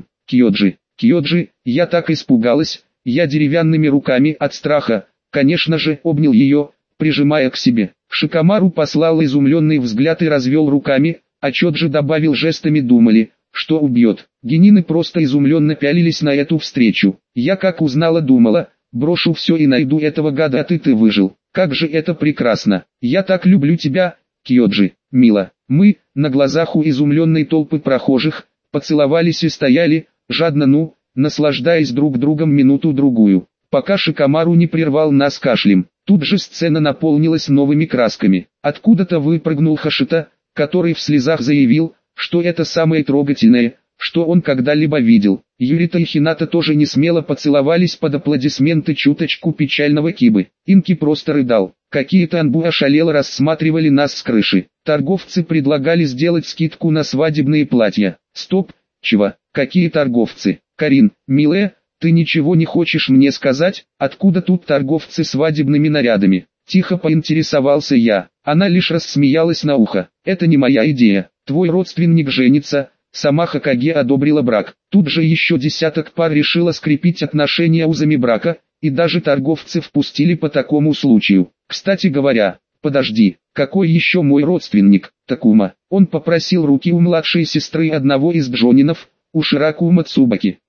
Кьёджи, я так испугалась, я деревянными руками от страха, конечно же, обнял ее, прижимая к себе. Шикамару послал изумленный взгляд и развел руками, а Чоджи добавил жестами думали, что убьет. Генины просто изумленно пялились на эту встречу. Я как узнала думала, брошу все и найду этого гада, а ты выжил. Как же это прекрасно. Я так люблю тебя, Кьёджи, мила. Мы, на глазах у изумленной толпы прохожих, поцеловались и стояли, жадно наслаждаясь друг другом минуту-другую, пока Шикамару не прервал нас кашлем. Тут же сцена наполнилась новыми красками. Откуда-то выпрыгнул Хашита, который в слезах заявил, что это самое трогательное, что он когда-либо видел. Юрита и Хината тоже не смело поцеловались под аплодисменты чуточку печального Кибы. Инки просто рыдал. Какие-то анбу ошалело рассматривали нас с крыши. Торговцы предлагали сделать скидку на свадебные платья. Стоп, чего? Какие торговцы? Карин, милая, ты ничего не хочешь мне сказать, откуда тут торговцы свадебными нарядами? Тихо поинтересовался я. Она лишь рассмеялась на ухо. Это не моя идея. Твой родственник женится. Сама Хокаге одобрила брак. Тут же еще десяток пар решила скрепить отношения узами брака, и даже торговцы впустили по такому случаю. Кстати говоря, подожди, какой еще мой родственник, Такума? Он попросил руки у младшей сестры одного из джонинов, у Ширакума Цубаки.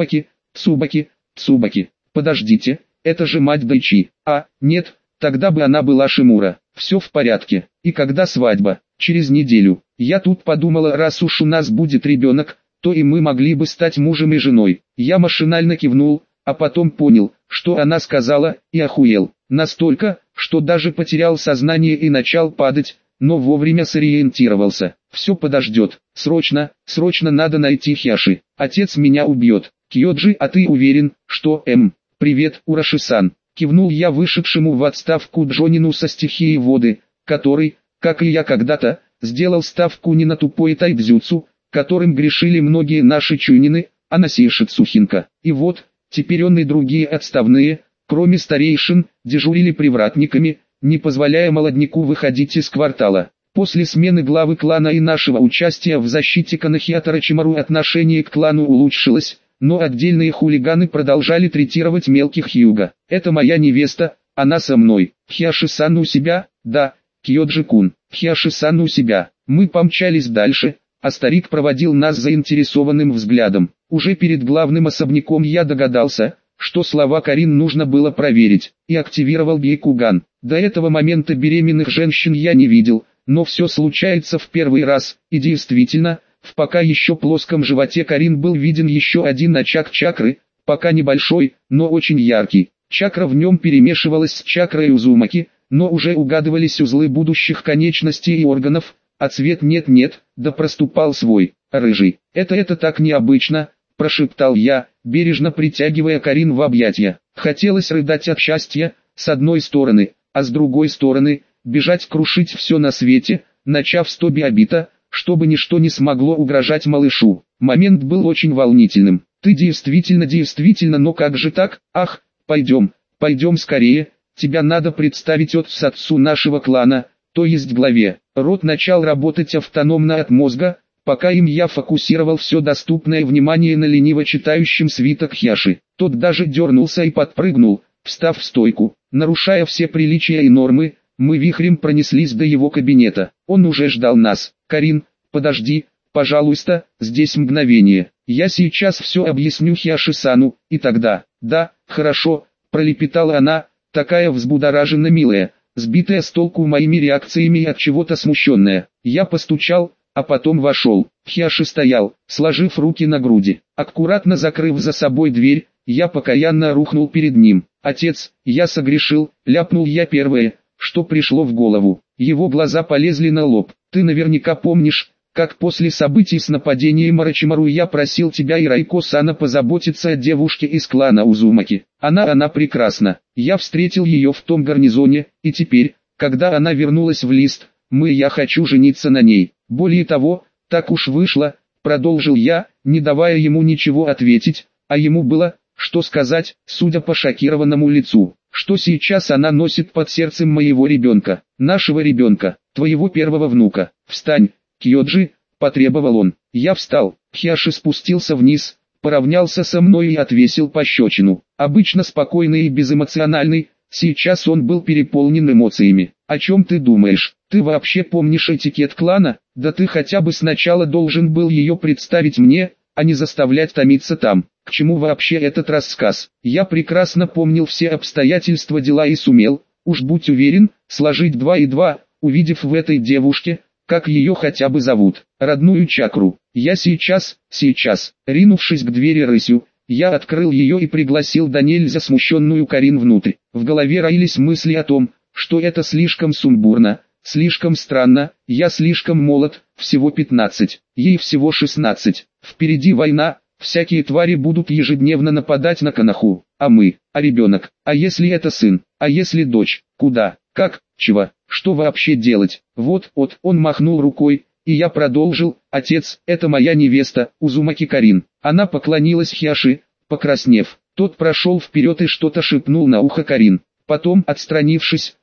Цубаки. Подождите, это же мать Дайчи. А, нет, тогда бы она была Шимура. Все в порядке. И когда свадьба? Через неделю. Я тут подумала, раз уж у нас будет ребенок, то и мы могли бы стать мужем и женой. Я машинально кивнул, а потом понял, что она сказала, и охуел. Настолько, что даже потерял сознание и начал падать, но вовремя сориентировался. Все подождет. Срочно надо найти Хяши. Отец меня убьет. Кьоджи, а ты уверен, что Привет, Ураши-сан. Кивнул я вышедшему в отставку Джонину со стихией воды, который, как и я когда-то, сделал ставку не на тупой тайцзюцу, которым грешили многие наши чунины, а на сейшицухинка. И вот, теперь он и другие отставные, кроме старейшин, дежурили привратниками, не позволяя молодняку выходить из квартала. После смены главы клана и нашего участия в защите Канахиата Рочимару отношение к клану улучшилось, но отдельные хулиганы продолжали третировать мелких юга. Это моя невеста, она со мной. Хяши-сан у себя? Да, Кьоджи-кун. Хяши-сан у себя. Мы помчались дальше, а старик проводил нас заинтересованным взглядом. Уже перед главным особняком я догадался, что слова Карин нужно было проверить, и активировал Бейкуган. До этого момента беременных женщин я не видел, но все случается в первый раз, и действительно, в пока еще плоском животе Карин был виден еще один очаг чакры, пока небольшой, но очень яркий. Чакра в нем перемешивалась с чакрой Узумаки, но уже угадывались узлы будущих конечностей и органов, а цвет нет-нет, да проступал свой, рыжий. Это так необычно, прошептал я, бережно притягивая Карин в объятия. Хотелось рыдать от счастья, с одной стороны, а с другой стороны, бежать крушить все на свете, начав с Тоби Обита, чтобы ничто не смогло угрожать малышу. Момент был очень волнительным. Ты действительно, но как же так? Ах, пойдем скорее, тебя надо представить отцу нашего клана, то есть главе. Рот начал работать автономно от мозга, пока я фокусировал все доступное внимание на лениво читающем свиток Хяши. Тот даже дернулся и подпрыгнул, встав в стойку. Нарушая все приличия и нормы, мы вихрем пронеслись до его кабинета. Он уже ждал нас. Карин, подожди, пожалуйста, здесь мгновение. Я сейчас все объясню Хяши-сану, и тогда... Да, хорошо, пролепетала она, такая взбудораженно милая, сбитая с толку моими реакциями и от чего-то смущенная. Я постучал, а потом вошел. Хяши стоял, сложив руки на груди. Аккуратно закрыв за собой дверь, я покаянно рухнул перед ним. «Отец, я согрешил», ляпнул я первое, что пришло в голову. Его глаза полезли на лоб. «Ты наверняка помнишь, как после событий с нападением Орочимару я просил тебя и Райко-сана позаботиться о девушке из клана Узумаки. Она прекрасна. Я встретил ее в том гарнизоне, и теперь, когда она вернулась в Лист, я хочу жениться на ней. Более того, так уж вышло», продолжил я, не давая ему ничего ответить, а ему было, что сказать, судя по шокированному лицу, что сейчас она носит под сердцем моего ребенка, нашего ребенка, твоего первого внука. «Встань, Кьоджи», потребовал он. Я встал. Хяши спустился вниз, поравнялся со мной и отвесил пощечину. Обычно спокойный и безэмоциональный, сейчас он был переполнен эмоциями. «О чем ты думаешь? Ты вообще помнишь этикет клана? Да ты хотя бы сначала должен был ее представить мне, а не заставлять томиться там. К чему вообще этот рассказ? Я прекрасно помнил все обстоятельства дела и сумел, уж будь уверен, сложить 2 и 2, увидев в этой девушке, как ее хотя бы зовут, родную чакру. Я сейчас, ринувшись к двери рысью, я открыл ее и пригласил до нельзя смущенную Карин внутрь. В голове роились мысли о том, что это слишком сумбурно, слишком странно, я слишком молод, всего 15, ей всего 16, впереди война, всякие твари будут ежедневно нападать на Канаху, а ребенок, а если это сын, а если дочь, куда, как, чего, что вообще делать? Вот, он махнул рукой, и я продолжил: «Отец, это моя невеста, Узумаки Карин». Она поклонилась Хяши, покраснев. Тот прошел вперед и что-то шепнул на ухо Карин. Потом, отстранившись,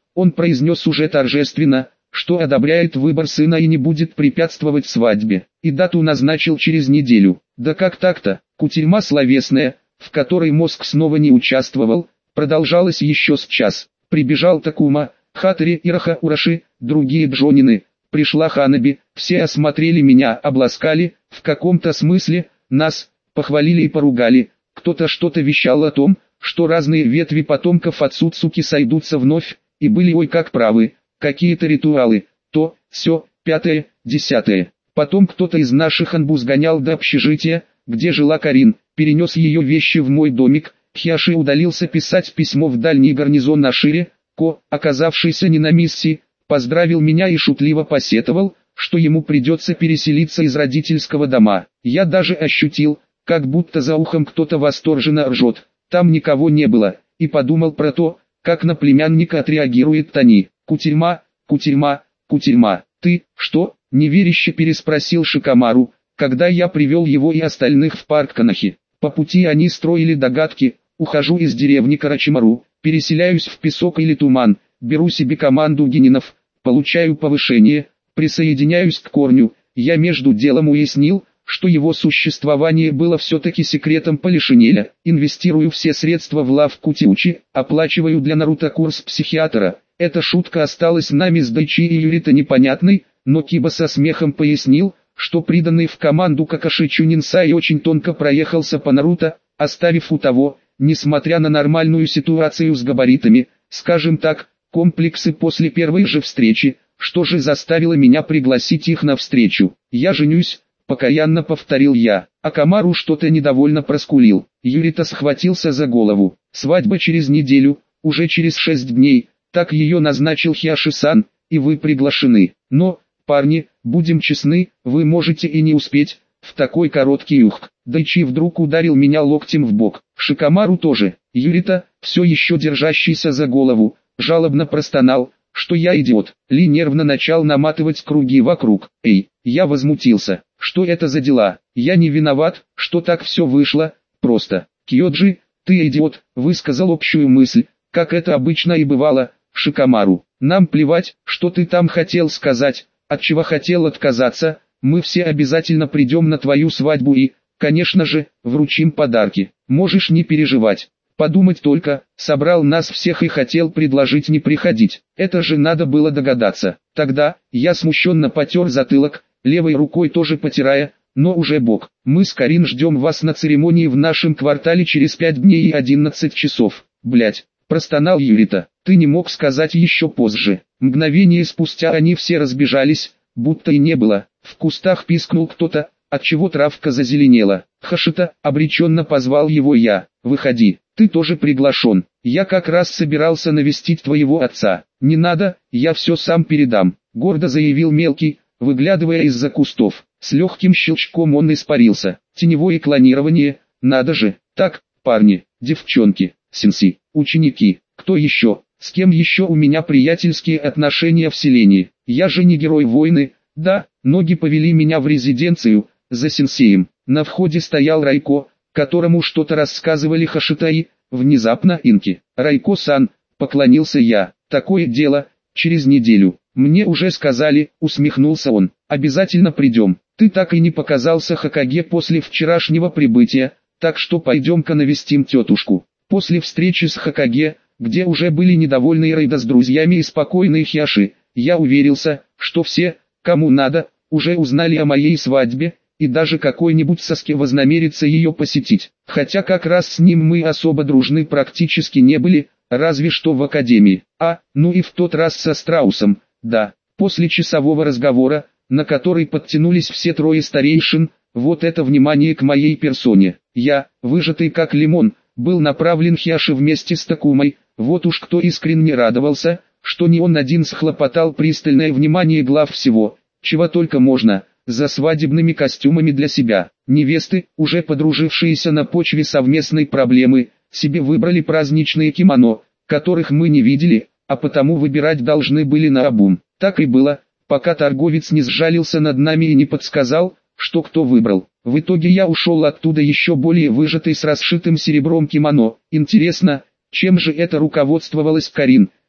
Он произнес уже торжественно, что одобряет выбор сына и не будет препятствовать свадьбе, и дату назначил через неделю. Да как так-то? Кутерьма словесная, в которой мозг снова не участвовал, продолжалась еще с час. Прибежал Такума, Хатари и Раха-Ураши, другие джонины. Пришла Ханаби, все осмотрели меня, обласкали, в каком-то смысле, нас, похвалили и поругали. Кто-то что-то вещал о том, что разные ветви потомков Ацуцуки сойдутся вновь, и были ой как правы, какие-то ритуалы, то, сё, пятое, десятое. Потом кто-то из наших анбу сгонял до общежития, где жила Карин, перенес ее вещи в мой домик. Хиаши удалился писать письмо в дальний гарнизон на Шире. Ко, оказавшийся не на миссии, поздравил меня и шутливо посетовал, что ему придется переселиться из родительского дома. Я даже ощутил, как будто за ухом кто-то восторженно ржет. Там никого не было, и подумал про то, как на племянника отреагирует Тани. «Кутерьма, Кутерьма, Кутерьма, ты, что?» – неверяще переспросил Шикамару, когда я привел его и остальных в парк Канахи. По пути они строили догадки: ухожу из деревни Карачимару, переселяюсь в песок или туман, беру себе команду генинов, получаю повышение, присоединяюсь к корню. Я между делом уяснил, что его существование было все-таки секретом Полишинеля. Инвестирую все средства в лавку Тиучи, оплачиваю для Наруто курс психиатра. Эта шутка осталась нами с Дайчи и Юрита непонятной, но Киба со смехом пояснил, что приданный в команду Какаши Чунинсай очень тонко проехался по Наруто, оставив у того, несмотря на нормальную ситуацию с габаритами, скажем так, комплексы после первой же встречи. Что же заставило меня пригласить их на встречу? «Я женюсь», — покаянно повторил я, а Камару что-то недовольно проскулил. Юрита схватился за голову. «Свадьба через неделю, уже через 6 дней, так ее назначил Хиаши-сан, и вы приглашены. Но, парни, будем честны, вы можете и не успеть, в такой короткий юг». Дайчи вдруг ударил меня локтем в бок. Шикамару тоже. Юрита, все еще держащийся за голову, жалобно простонал, что я идиот. Ли нервно начал наматывать круги вокруг. «Эй!» Я возмутился. «Что это за дела? Я не виноват, что так все вышло, просто». «Кьёджи, ты идиот», высказал общую мысль, как это обычно и бывало, Шикамару. «Нам плевать, что ты там хотел сказать, от чего хотел отказаться, мы все обязательно придем на твою свадьбу и, конечно же, вручим подарки. Можешь не переживать». Подумать только, собрал нас всех и хотел предложить не приходить. Это же надо было догадаться. Тогда, я смущенно потер затылок, левой рукой тоже потирая, но уже бок. «Мы с Карин ждем вас на церемонии в нашем квартале через 5 дней и 11 часов. Блять, простонал Юрита. «Ты не мог сказать еще позже». Мгновение спустя они все разбежались, будто и не было. В кустах пискнул кто-то, отчего травка зазеленела. «Хашита», обреченно позвал его я. «Выходи, ты тоже приглашен. Я как раз собирался навестить твоего отца». «Не надо, я все сам передам», гордо заявил мелкий, выглядывая из-за кустов. С легким щелчком он испарился. Теневое клонирование, надо же. Так, парни, девчонки, сенси, ученики, кто еще, с кем еще у меня приятельские отношения в селении. Я же не герой войны, да, ноги повели меня в резиденцию, за сенсеем. На входе стоял Райко, которому что-то рассказывали Хашита и, внезапно Инки. «Райко-сан», поклонился я, «такое дело, через неделю». «Мне уже сказали», усмехнулся он, «обязательно придем. Ты так и не показался Хокаге после вчерашнего прибытия, так что пойдем-ка навестим тетушку». После встречи с Хокаге, где уже были недовольны Рейда с друзьями и спокойные Хиаши, я уверился, что все, кому надо, уже узнали о моей свадьбе, и даже какой-нибудь Саски вознамерится ее посетить. Хотя как раз с ним мы особо дружны практически не были, разве что в академии. Ну и в тот раз со Страусом, да. После часового разговора, на который подтянулись все трое старейшин, вот это внимание к моей персоне. Я, выжатый как лимон, был направлен Хиаши вместе с Такумой. Вот уж кто искренне радовался, что не он один схлопотал пристальное внимание глав всего, чего только можно, за свадебными костюмами для себя. Невесты, уже подружившиеся на почве совместной проблемы, себе выбрали праздничные кимоно, которых мы не видели, а потому выбирать должны были наобум. Так и было, пока торговец не сжалился над нами и не подсказал, что кто выбрал. В итоге я ушел оттуда еще более выжатый с расшитым серебром кимоно. Интересно, чем же это руководствовалась Карин,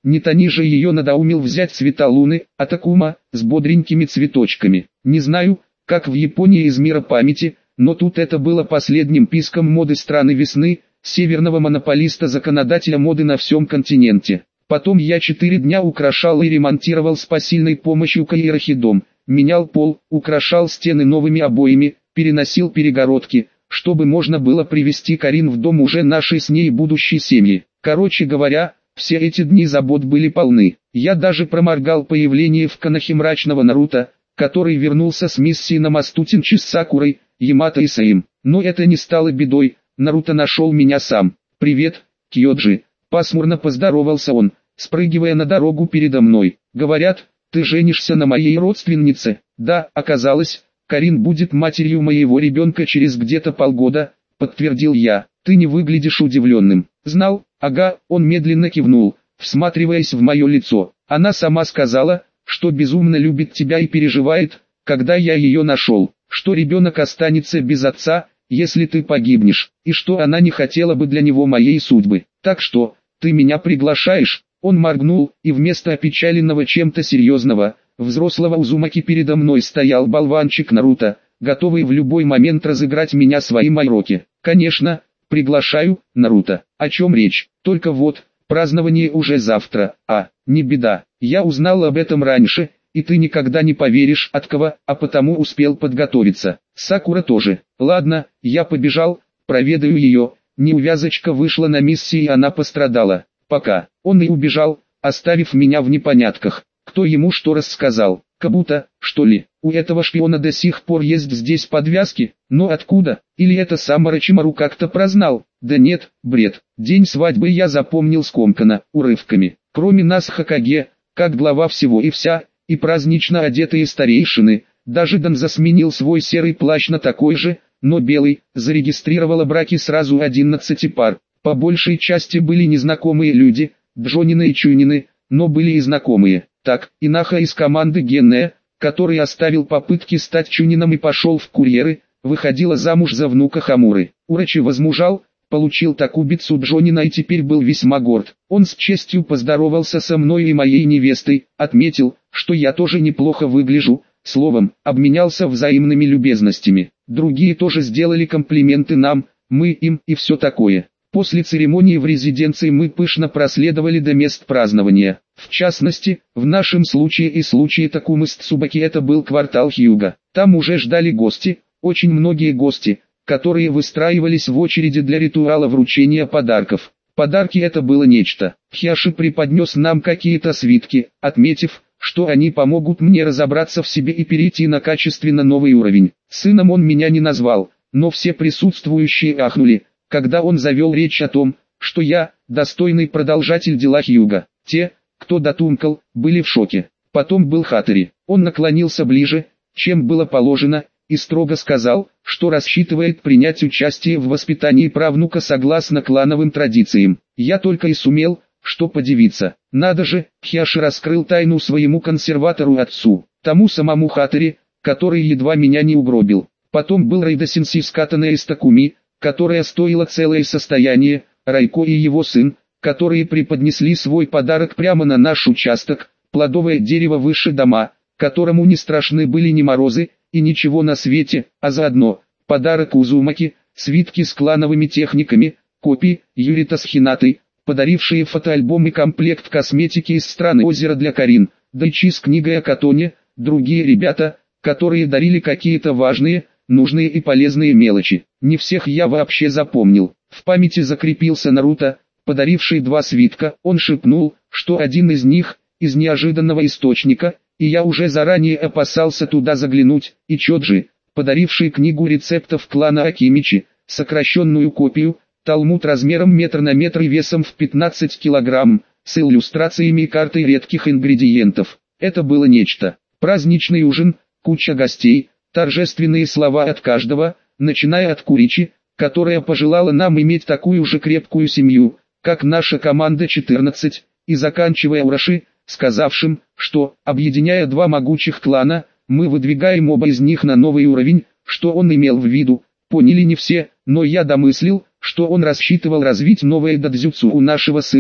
не тони же ее надоумил взять цвета луны, Атакума, с бодренькими цветочками. Не знаю, как в Японии из мира памяти, но тут это было последним писком моды страны весны, северного монополиста-законодателя моды на всем континенте. Потом я 4 дня украшал и ремонтировал с посильной помощью Каирахи дом, менял пол, украшал стены новыми обоями, переносил перегородки, чтобы можно было привести Карин в дом уже нашей с ней будущей семьи. Короче говоря, все эти дни забот были полны. Я даже проморгал появление в Конохе мрачного Наруто, который вернулся с миссии на мосту Тинчи с Сакурой, Ямато и Саим. Но это не стало бедой, Наруто нашел меня сам. «Привет, Кьёджи», пасмурно поздоровался он, спрыгивая на дорогу передо мной. «Говорят, ты женишься на моей родственнице?» «Да, оказалось, Карин будет матерью моего ребенка через где-то полгода», подтвердил я. «Ты не выглядишь удивленным». «Знал?» «Ага», он медленно кивнул, всматриваясь в мое лицо. «Она сама сказала, что безумно любит тебя и переживает, когда я ее нашел, что ребенок останется без отца, если ты погибнешь, и что она не хотела бы для него моей судьбы. Так что, ты меня приглашаешь?» Он моргнул, и вместо опечаленного чем-то серьезного, взрослого Узумаки передо мной стоял болванчик Наруто, готовый в любой момент разыграть меня своим Айроки. «Конечно, приглашаю, Наруто. О чем речь? Только вот, празднование уже завтра. Не беда, я узнал об этом раньше, и ты никогда не поверишь от кого, а потому успел подготовиться. Сакура тоже. Ладно, я побежал, проведаю ее». Неувязочка вышла на миссии и она пострадала. Пока. Он и убежал, оставив меня в непонятках. Кто ему что рассказал? Кабуто, что ли? У этого шпиона до сих пор есть здесь подвязки? Но откуда? Или это сам Орочимару как-то прознал? Да нет, бред. День свадьбы я запомнил скомканно, урывками. Кроме нас Хокаге, как глава всего и вся, и празднично одетые старейшины, даже Данза сменил свой серый плащ на такой же, но белый, зарегистрировала браки сразу 11 пар. По большей части были незнакомые люди, Джонины и Чунины, но были и знакомые. Так, Инаха из команды Генная, который оставил попытки стать Чунином и пошел в курьеры, выходила замуж за внука Хамуры. Урочи возмужал, получил такубицу Джонина и теперь был весьма горд. Он с честью поздоровался со мной и моей невестой, отметил, что я тоже неплохо выгляжу, словом, обменялся взаимными любезностями. Другие тоже сделали комплименты нам, мы им и все такое. После церемонии в резиденции мы пышно проследовали до мест празднования. В частности, в нашем случае и случае Такумы с Цубаки это был квартал Хьюга. Там уже ждали гости, очень многие гости, которые выстраивались в очереди для ритуала вручения подарков. Подарки это было нечто. Хьяши преподнес нам какие-то свитки, отметив, что они помогут мне разобраться в себе и перейти на качественно новый уровень. Сыном он меня не назвал, но все присутствующие ахнули, когда он завел речь о том, что я, достойный продолжатель дела Хьюга. Те, кто дотумкал, были в шоке. Потом был Хатори. Он наклонился ближе, чем было положено, и строго сказал, что рассчитывает принять участие в воспитании правнука согласно клановым традициям. Я только и сумел, что подивиться. Надо же, Хьяши раскрыл тайну своему консерватору отцу, тому самому Хатори, который едва меня не угробил. Потом был Райда-сенсей с Катаной из Такуми, которая стоила целое состояние, Райко и его сын, которые преподнесли свой подарок прямо на наш участок, плодовое дерево выше дома, которому не страшны были ни морозы, и ничего на свете, а заодно, подарок Узумаки, свитки с клановыми техниками, копии, Юрита с Хинатой, подарившие фотоальбом и комплект косметики из страны озера для Карин, Дайчи с книгой о Катоне, другие ребята, которые дарили какие-то важные, нужные и полезные мелочи. Не всех я вообще запомнил. В памяти закрепился Наруто, подаривший 2 свитка. Он шепнул, что один из них, из неожиданного источника, и я уже заранее опасался туда заглянуть, и Чоджи, подаривший книгу рецептов клана Акимичи, сокращенную копию, талмуд размером метр на метр и весом в 15 килограмм, с иллюстрациями и картой редких ингредиентов. Это было нечто. Праздничный ужин, куча гостей, торжественные слова от каждого, начиная от Куричи, которая пожелала нам иметь такую же крепкую семью, как наша команда 14, и заканчивая Ураши, сказавшим, что, объединяя 2 могучих клана, мы выдвигаем оба из них на новый уровень. Что он имел в виду, поняли не все, но я домыслил, что он рассчитывал развить новое дадзюцу у нашего сына,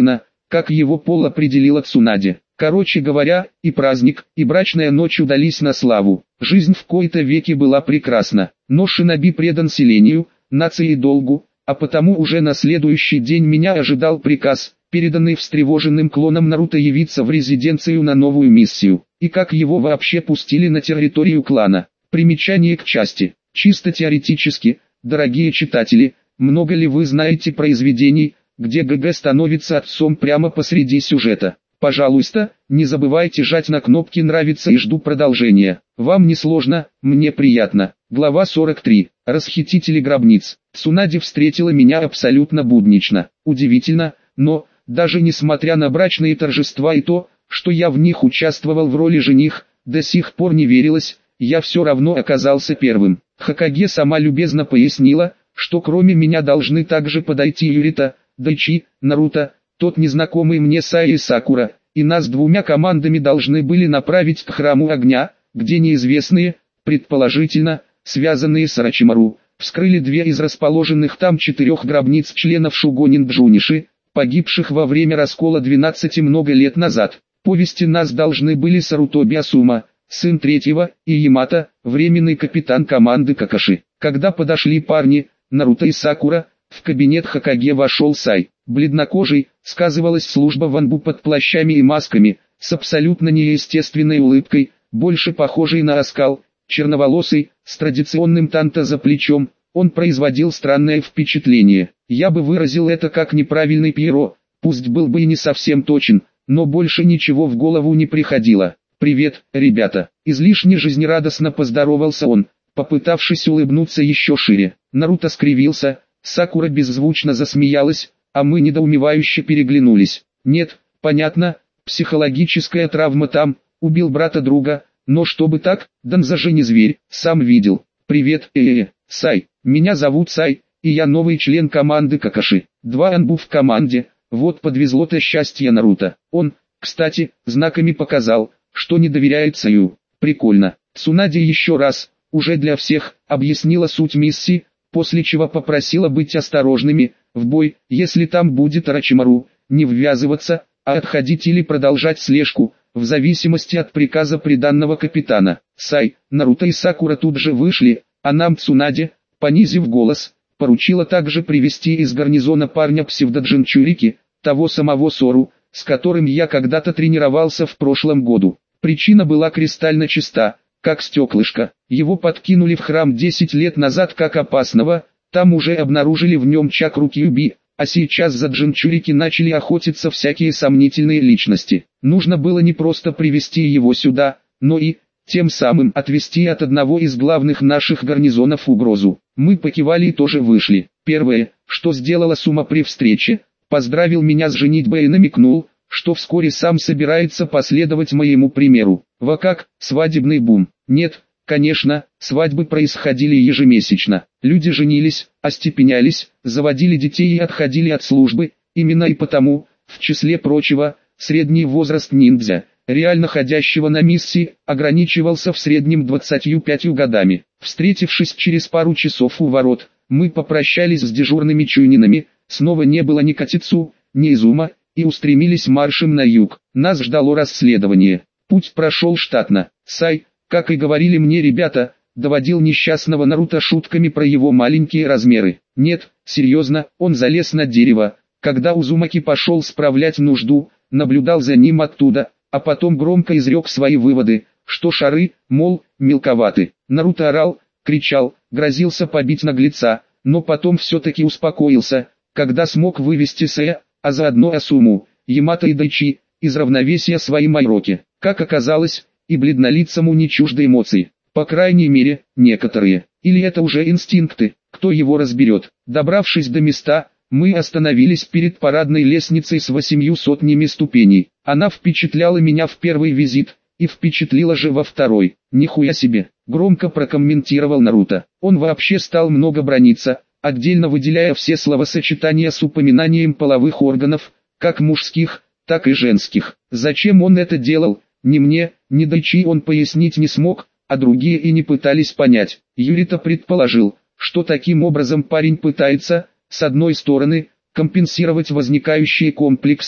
как его пол определила Цунаде. Короче говоря, и праздник, и брачная ночь удались на славу. Жизнь в кои-то веки была прекрасна, но шиноби предан селению, нации и долгу, а потому уже на следующий день меня ожидал приказ, переданный встревоженным клонам Наруто, явиться в резиденцию на новую миссию. И как его вообще пустили на территорию клана? Примечание к части. Чисто теоретически, дорогие читатели, много ли вы знаете произведений, где ГГ становится отцом прямо посреди сюжета? Пожалуйста, не забывайте жать на кнопки «Нравится» и жду продолжения. Вам не сложно, мне приятно. Глава 43. Расхитители гробниц. Цунаде встретила меня абсолютно буднично. Удивительно, но, даже несмотря на брачные торжества и то, что я в них участвовал в роли жених, до сих пор не верилось, я все равно оказался первым. Хокаге сама любезно пояснила, что кроме меня должны также подойти Юрита, Дайчи, Наруто, тот незнакомый мне Сай и Сакура, и нас двумя командами должны были направить к храму огня, где неизвестные, предположительно, связанные с Орочимару, вскрыли две из расположенных там 4 гробниц членов Шугонин Джуниши, погибших во время раскола 12 много лет назад. Повести нас должны были Сарутоби Асума, сын третьего, и Ямато, временный капитан команды Какаши. Когда подошли парни, Наруто и Сакура, в кабинет Хокаге вошел Сай. Бледнокожий, сказывалась служба в Анбу под плащами и масками, с абсолютно неестественной улыбкой, больше похожей на оскал, черноволосый, с традиционным танто за плечом, он производил странное впечатление. Я бы выразил это как неправильный Пьеро, пусть был бы и не совсем точен, но больше ничего в голову не приходило. «Привет, ребята!» Излишне жизнерадостно поздоровался он, попытавшись улыбнуться еще шире. Наруто скривился, Сакура беззвучно засмеялась, а мы недоумевающе переглянулись. Нет, понятно, психологическая травма там, убил брата друга, но чтобы так, Данза же не зверь, сам видел. «Привет, Сай, меня зовут Сай, и я новый член команды Какаши. 2 Анбу в команде, вот подвезло-то счастье Наруто. Он, кстати, знаками показал, что не доверяет Саю. Прикольно». Цунаде еще раз, уже для всех, объяснила суть миссии, после чего попросила быть осторожными, в бой, если там будет Орочимару, не ввязываться, а отходить или продолжать слежку, в зависимости от приказа приданного капитана. Сай, Наруто и Сакура тут же вышли, а нам Цунаде, понизив голос, поручила также привести из гарнизона парня псевдоджинчурики, того самого Сору, с которым я когда-то тренировался в прошлом году. Причина была кристально чиста, как стеклышко. Его подкинули в храм 10 лет назад как опасного, там уже обнаружили в нем чакру Кьюби, а сейчас за джинчурики начали охотиться всякие сомнительные личности. Нужно было не просто привести его сюда, но и, тем самым, отвести от одного из главных наших гарнизонов угрозу. Мы покивали и тоже вышли. Первое, что сделала Сума при встрече, поздравил меня с женитьбой и намекнул, что вскоре сам собирается последовать моему примеру. Во как, свадебный бум. Нет, конечно, свадьбы происходили ежемесячно. Люди женились, остепенялись, заводили детей и отходили от службы. Именно и потому, в числе прочего, средний возраст ниндзя, реально ходящего на миссии, ограничивался в среднем 25 годами. Встретившись через пару часов у ворот, мы попрощались с дежурными чуйнинами, снова не было ни Катицу, ни Изума, и устремились маршем на юг. Нас ждало расследование. Путь прошел штатно. Сай, как и говорили мне ребята, доводил несчастного Наруто шутками про его маленькие размеры. Нет, серьезно, он залез на дерево, когда Узумаки пошел справлять нужду, наблюдал за ним оттуда, а потом громко изрек свои выводы, что шары, мол, мелковаты. Наруто орал, кричал, грозился побить наглеца, но потом все-таки успокоился, когда смог вывести Сэя, а заодно Асуму, Ямато и Дайчи, из равновесия своей Майроки. Как оказалось, и бледнолицому не чужды эмоции. По крайней мере, некоторые. Или это уже инстинкты, кто его разберет. Добравшись до места, мы остановились перед парадной лестницей с 800 ступеней. Она впечатляла меня в первый визит, и впечатлила же во второй. «Нихуя себе», — громко прокомментировал Наруто. Он вообще стал много браниться, отдельно выделяя все словосочетания с упоминанием половых органов, как мужских, так и женских. Зачем он это делал, ни мне, ни Дайчи он пояснить не смог, а другие и не пытались понять. Юрита предположил, что таким образом парень пытается, с одной стороны, компенсировать возникающие комплексы,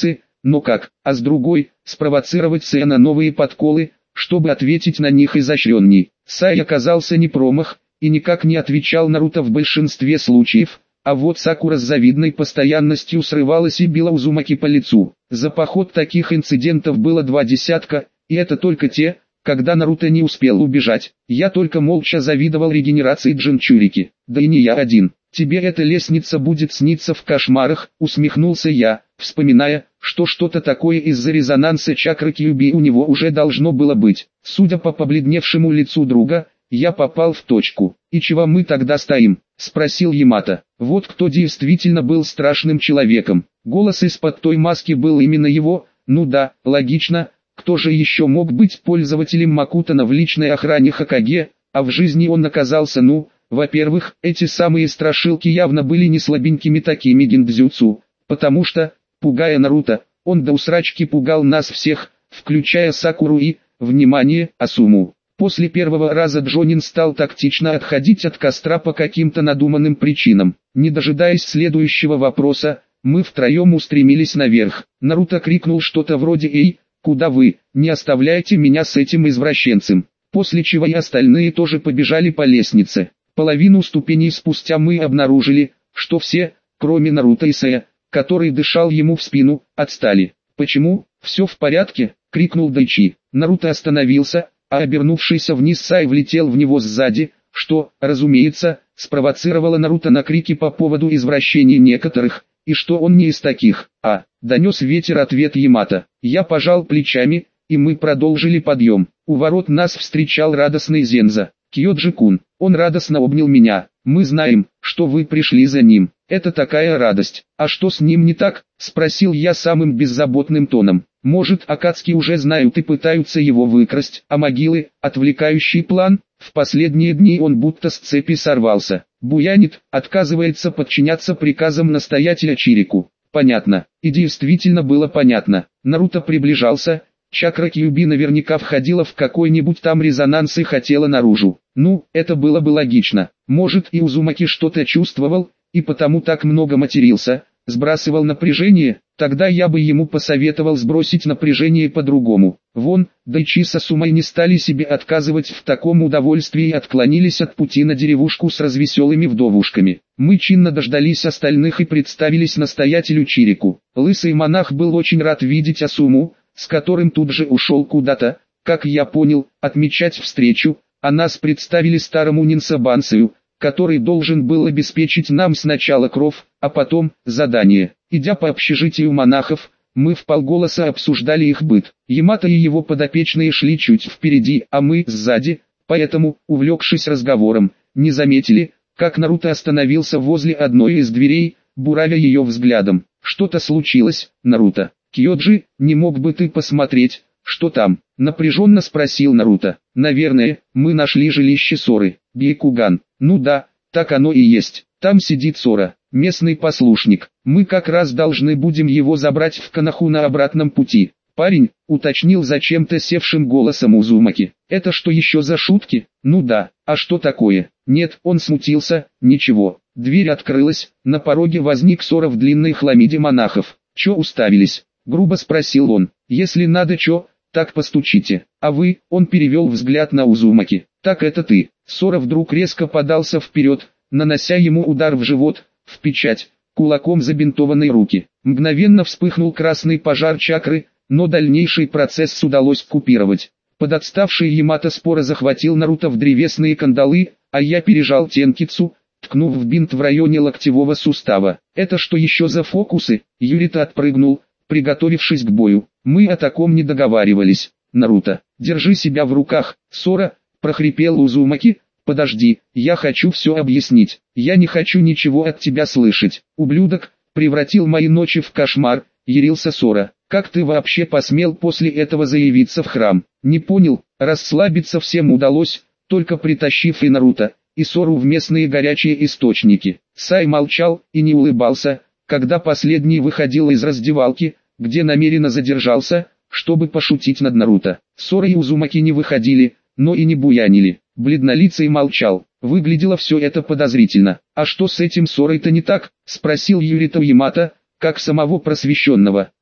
но как, а с другой, спровоцировать Сая на новые подколы, чтобы ответить на них изощренней. Сай оказался не промах, и никак не отвечал Наруто в большинстве случаев, а вот Сакура с завидной постоянностью срывалась и била Узумаки по лицу. За поход таких инцидентов было 2 десятка, и это только те, когда Наруто не успел убежать. Я только молча завидовал регенерации Джинчурики. Да и не я один. Тебе эта лестница будет сниться в кошмарах, усмехнулся я, вспоминая, что что-то такое из-за резонанса чакры Кьюби у него уже должно было быть. Судя по побледневшему лицу друга, я попал в точку. «И чего мы тогда стоим?» — спросил Ямато. Вот кто действительно был страшным человеком. Голос из-под той маски был именно его, ну да, логично, кто же еще мог быть пользователем Макутана в личной охране Хокаге, а в жизни он оказался во-первых, эти самые страшилки явно были не слабенькими такими гиндзюцу, потому что, пугая Наруто, он до усрачки пугал нас всех, включая Сакуру и, внимание, Асуму. После первого раза Джонин стал тактично отходить от костра по каким-то надуманным причинам. Не дожидаясь следующего вопроса, мы втроем устремились наверх. Наруто крикнул что-то вроде «Эй, куда вы, не оставляйте меня с этим извращенцем», после чего и остальные тоже побежали по лестнице. Половину ступеней спустя мы обнаружили, что все, кроме Наруто и Сая, который дышал ему в спину, отстали. «Почему? Все в порядке?» — крикнул Дайчи. Наруто остановился, а обернувшийся вниз Сай влетел в него сзади, что, разумеется, спровоцировало Наруто на крики по поводу извращений некоторых, и что он не из таких. Донес ветер ответ Ямато. Я пожал плечами, и мы продолжили подъем. У ворот нас встречал радостный Зенза. «Кьёджи-кун». Он радостно обнял меня. «Мы знаем, что вы пришли за ним. Это такая радость. А что с ним не так?» — спросил я самым беззаботным тоном. «Может, Акацки уже знают и пытаются его выкрасть, а могилы — отвлекающий план? В последние дни он будто с цепи сорвался. Буянит, отказывается подчиняться приказам настоятеля Чирику». Понятно. И действительно было понятно. Наруто приближался. Чакра Кьюби наверняка входила в какой-нибудь там резонанс и хотела наружу. Ну, это было бы логично. Может, и Узумаки что-то чувствовал, и потому так много матерился, сбрасывал напряжение. Тогда я бы ему посоветовал сбросить напряжение по-другому. Вон, Дайчи с Асумой не стали себе отказывать в таком удовольствии и отклонились от пути на деревушку с развеселыми вдовушками. Мы чинно дождались остальных и представились настоятелю Чирику. Лысый монах был очень рад видеть Асуму, с которым тут же ушел куда-то, как я понял, отмечать встречу, а нас представили старому Нинсабансию, который должен был обеспечить нам сначала кров, а потом задание. Идя по общежитию монахов, мы вполголоса обсуждали их быт. Ямато и его подопечные шли чуть впереди, а мы сзади, поэтому, увлекшись разговором, не заметили, как Наруто остановился возле одной из дверей, буравя ее взглядом. «Что-то случилось, Наруто?» «Кьёджи, не мог бы ты посмотреть, что там?» — напряженно спросил Наруто. «Наверное, мы нашли жилище Соры, Бейкуган». «Ну да, так оно и есть. Там сидит Сора, местный послушник. Мы как раз должны будем его забрать в Канаху на обратном пути». Парень уточнил зачем-то севшим голосом Узумаки. «Это что еще за шутки?» «Ну да, а что такое?» «Нет», он смутился, «ничего». Дверь открылась, на пороге возник Сора в длинной хламиде монахов. «Чё уставились?» — грубо спросил он. «Если надо чё, так постучите. А вы?» — он перевел взгляд на Узумаки. «Так это ты». Сора вдруг резко подался вперед, нанося ему удар в живот, в печать, кулаком забинтованной руки. Мгновенно вспыхнул красный пожар чакры, но дальнейший процесс удалось купировать. Подотставший Ямато споро захватил Наруто в древесные кандалы, а я пережал Тенкицу, ткнув в бинт в районе локтевого сустава. «Это что еще за фокусы?» Юрита отпрыгнул, приготовившись к бою. «Мы о таком не договаривались. Наруто, держи себя в руках». «Сора», — прохрипел Узумаки, — «подожди, я хочу все объяснить. Я не хочу ничего от тебя слышать. Ублюдок, превратил мои ночи в кошмар», — ярился Сора. «Как ты вообще посмел после этого заявиться в храм?» «Не понял». Расслабиться всем удалось, только притащив и Наруто, и Сору в местные горячие источники. Сай молчал и не улыбался, когда последний выходил из раздевалки, где намеренно задержался, чтобы пошутить над Наруто. Сора и Узумаки не выходили, но и не буянили. Бледнолицый молчал. Выглядело все это подозрительно. «А что с этим Сорой-то не так?» — спросил Юрита Ямато, как самого просвещенного. Он,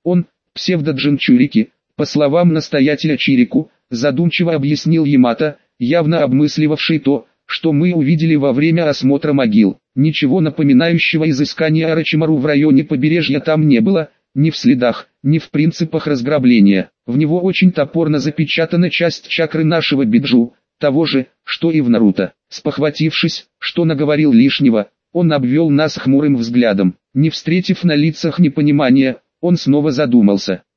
Псевдоджинчурики, по словам настоятеля Чирику, задумчиво объяснил Ямато, явно обмысливавший то, что мы увидели во время осмотра могил. Ничего напоминающего изыскания Орочимару в районе побережья там не было, ни в следах, ни в принципах разграбления. В него очень топорно запечатана часть чакры нашего биджу, того же, что и в Наруто. Спохватившись, что наговорил лишнего, он обвел нас хмурым взглядом. Не встретив на лицах непонимания, он снова задумался.